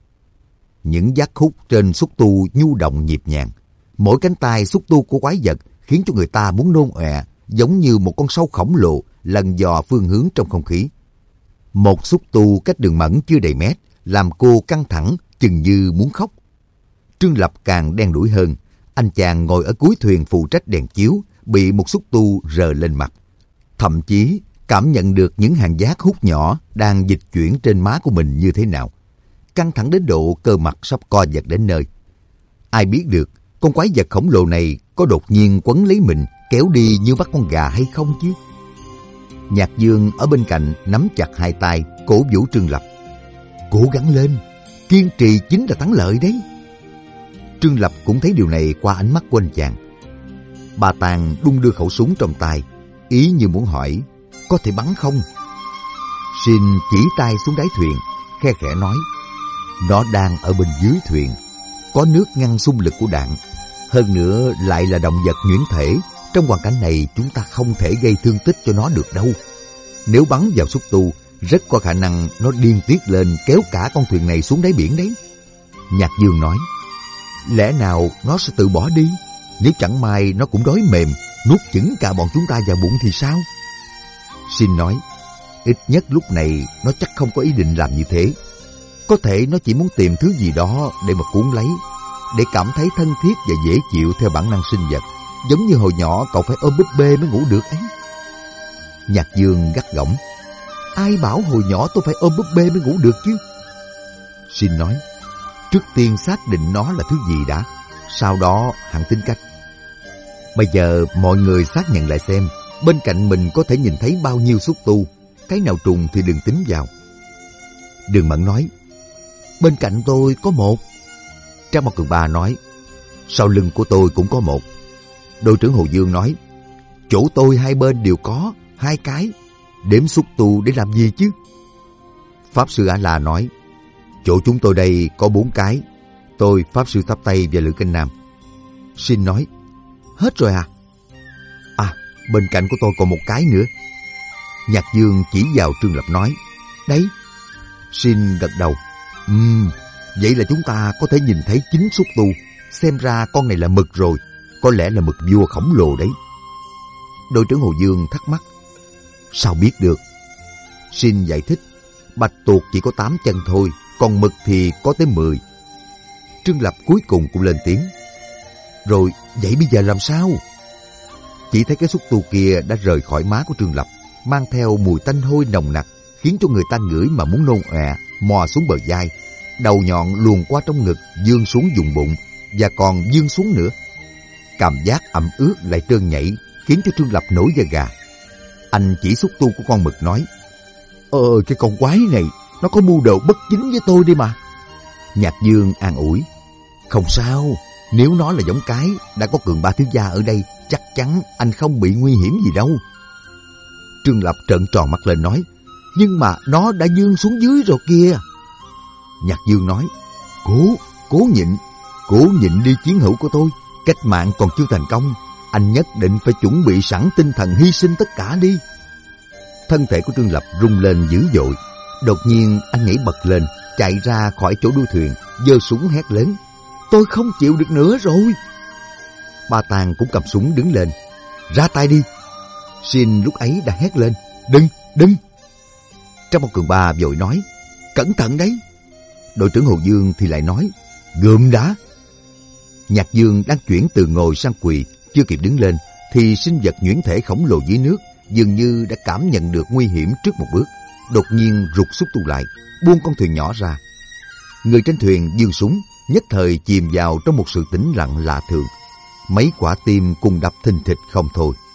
Những giác khúc trên xúc tu nhu động nhịp nhàng. Mỗi cánh tay xúc tu của quái vật khiến cho người ta muốn nôn ọe, giống như một con sâu khổng lồ lần dò phương hướng trong không khí. Một xúc tu cách đường mẫn chưa đầy mét, làm cô căng thẳng chừng như muốn khóc. Trương Lập càng đen đủi hơn. Anh chàng ngồi ở cuối thuyền phụ trách đèn chiếu bị một xúc tu rờ lên mặt. Thậm chí cảm nhận được những hàng giác hút nhỏ đang dịch chuyển trên má của mình như thế nào. Căng thẳng đến độ cơ mặt sắp co giật đến nơi. Ai biết được con quái vật khổng lồ này có đột nhiên quấn lấy mình kéo đi như bắt con gà hay không chứ? Nhạc Dương ở bên cạnh nắm chặt hai tay cổ vũ Trương Lập. Cố gắng lên, kiên trì chính là thắng lợi đấy. Trương Lập cũng thấy điều này qua ánh mắt của anh chàng. Bà Tàng đung đưa khẩu súng trong tay, ý như muốn hỏi có thể bắn không. Sin chỉ tay xuống đáy thuyền, khe khẽ nói: nó đang ở bên dưới thuyền, có nước ngăn xung lực của đạn. Hơn nữa lại là động vật nhuyễn thể, trong hoàn cảnh này chúng ta không thể gây thương tích cho nó được đâu. Nếu bắn vào xúc tu, rất có khả năng nó điên tiết lên kéo cả con thuyền này xuống đáy biển đấy. Nhạc Dương nói: lẽ nào nó sẽ tự bỏ đi? Nếu chẳng may nó cũng đói mềm, nuốt chửng cả bọn chúng ta vào bụng thì sao? Sin nói: ít nhất lúc này nó chắc không có ý định làm như thế. Có thể nó chỉ muốn tìm thứ gì đó để mà cuốn lấy, để cảm thấy thân thiết và dễ chịu theo bản năng sinh vật, giống như hồi nhỏ cậu phải ôm búp bê mới ngủ được ấy. Nhạc Dương gắt gỏng: ai bảo hồi nhỏ tôi phải ôm búp bê mới ngủ được chứ? Sin nói: trước tiên xác định nó là thứ gì đã, sau đó hẳn tính cách. Bây giờ mọi người xác nhận lại xem bên cạnh mình có thể nhìn thấy bao nhiêu xúc tu, cái nào trùng thì đừng tính vào. Đường Mẫn nói: bên cạnh tôi có một. Trang Mộc Cường Ba nói: sau lưng của tôi cũng có một. Đội trưởng Hồ Dương nói: chỗ tôi hai bên đều có hai cái, đếm xúc tu để làm gì chứ? Pháp sư A La nói: chỗ chúng tôi đây có bốn cái, tôi, Pháp sư Tháp Tây và Lữ Kinh Nam. Sin nói: hết rồi à? À, bên cạnh của tôi còn một cái nữa. Nhạc Dương chỉ vào Trương Lập nói: đấy. Sin gật đầu: Ừm, vậy là chúng ta có thể nhìn thấy chín xúc tu. Xem ra con này là mực rồi, có lẽ là mực vua khổng lồ đấy. Đội trưởng Hồ Dương thắc mắc: sao biết được? Sin giải thích: bạch tuộc chỉ có tám chân thôi, còn mực thì có tới mười. Trương Lập cuối cùng cũng lên tiếng: rồi vậy bây giờ làm sao? Chỉ thấy cái xúc tu kia đã rời khỏi má của Trương Lập, mang theo mùi tanh hôi nồng nặc, khiến cho người ta ngửi mà muốn nôn ọe, mò xuống bờ vai. Đầu nhọn luồn qua trong ngực, vươn xuống vùng bụng và còn vươn xuống nữa. Cảm giác ẩm ướt lại trơn nhảy, khiến cho Trương Lập nổi da gà. Anh chỉ xúc tu của con mực nói: Ờ, cái con quái này, nó có mưu đồ bất chính với tôi đi mà. Nhạc Dương an ủi: không sao, Nếu nó là giống cái, đã có Cường Ba thiếu gia ở đây, chắc chắn anh không bị nguy hiểm gì đâu. Trương Lập trợn tròn mắt lên nói, nhưng mà nó đã dương xuống dưới rồi kìa. Nhạc Dương nói, cố, cố nhịn, cố nhịn đi chiến hữu của tôi, cách mạng còn chưa thành công, anh nhất định phải chuẩn bị sẵn tinh thần hy sinh tất cả đi. Thân thể của Trương Lập rung lên dữ dội. Đột nhiên anh nhảy bật lên, chạy ra khỏi chỗ đuôi thuyền, giơ súng hét lớn, tôi không chịu được nữa rồi. Ba Tàng cũng cầm súng đứng lên, ra tay đi. Xin lúc ấy đã hét lên, đừng, đừng. Trong một Cường Ba vội nói, cẩn thận đấy. Đội trưởng Hồ Dương thì lại nói, gượm đã. Nhạc Dương đang chuyển từ ngồi sang quỳ, chưa kịp đứng lên thì sinh vật nhuyễn thể khổng lồ dưới nước dường như đã cảm nhận được nguy hiểm trước một bước, đột nhiên rụt xúc tu lại, buông con thuyền nhỏ ra. Người trên thuyền giương súng, nhất thời chìm vào trong một sự tĩnh lặng lạ thường. Mấy quả tim cùng đập thình thịch không thôi.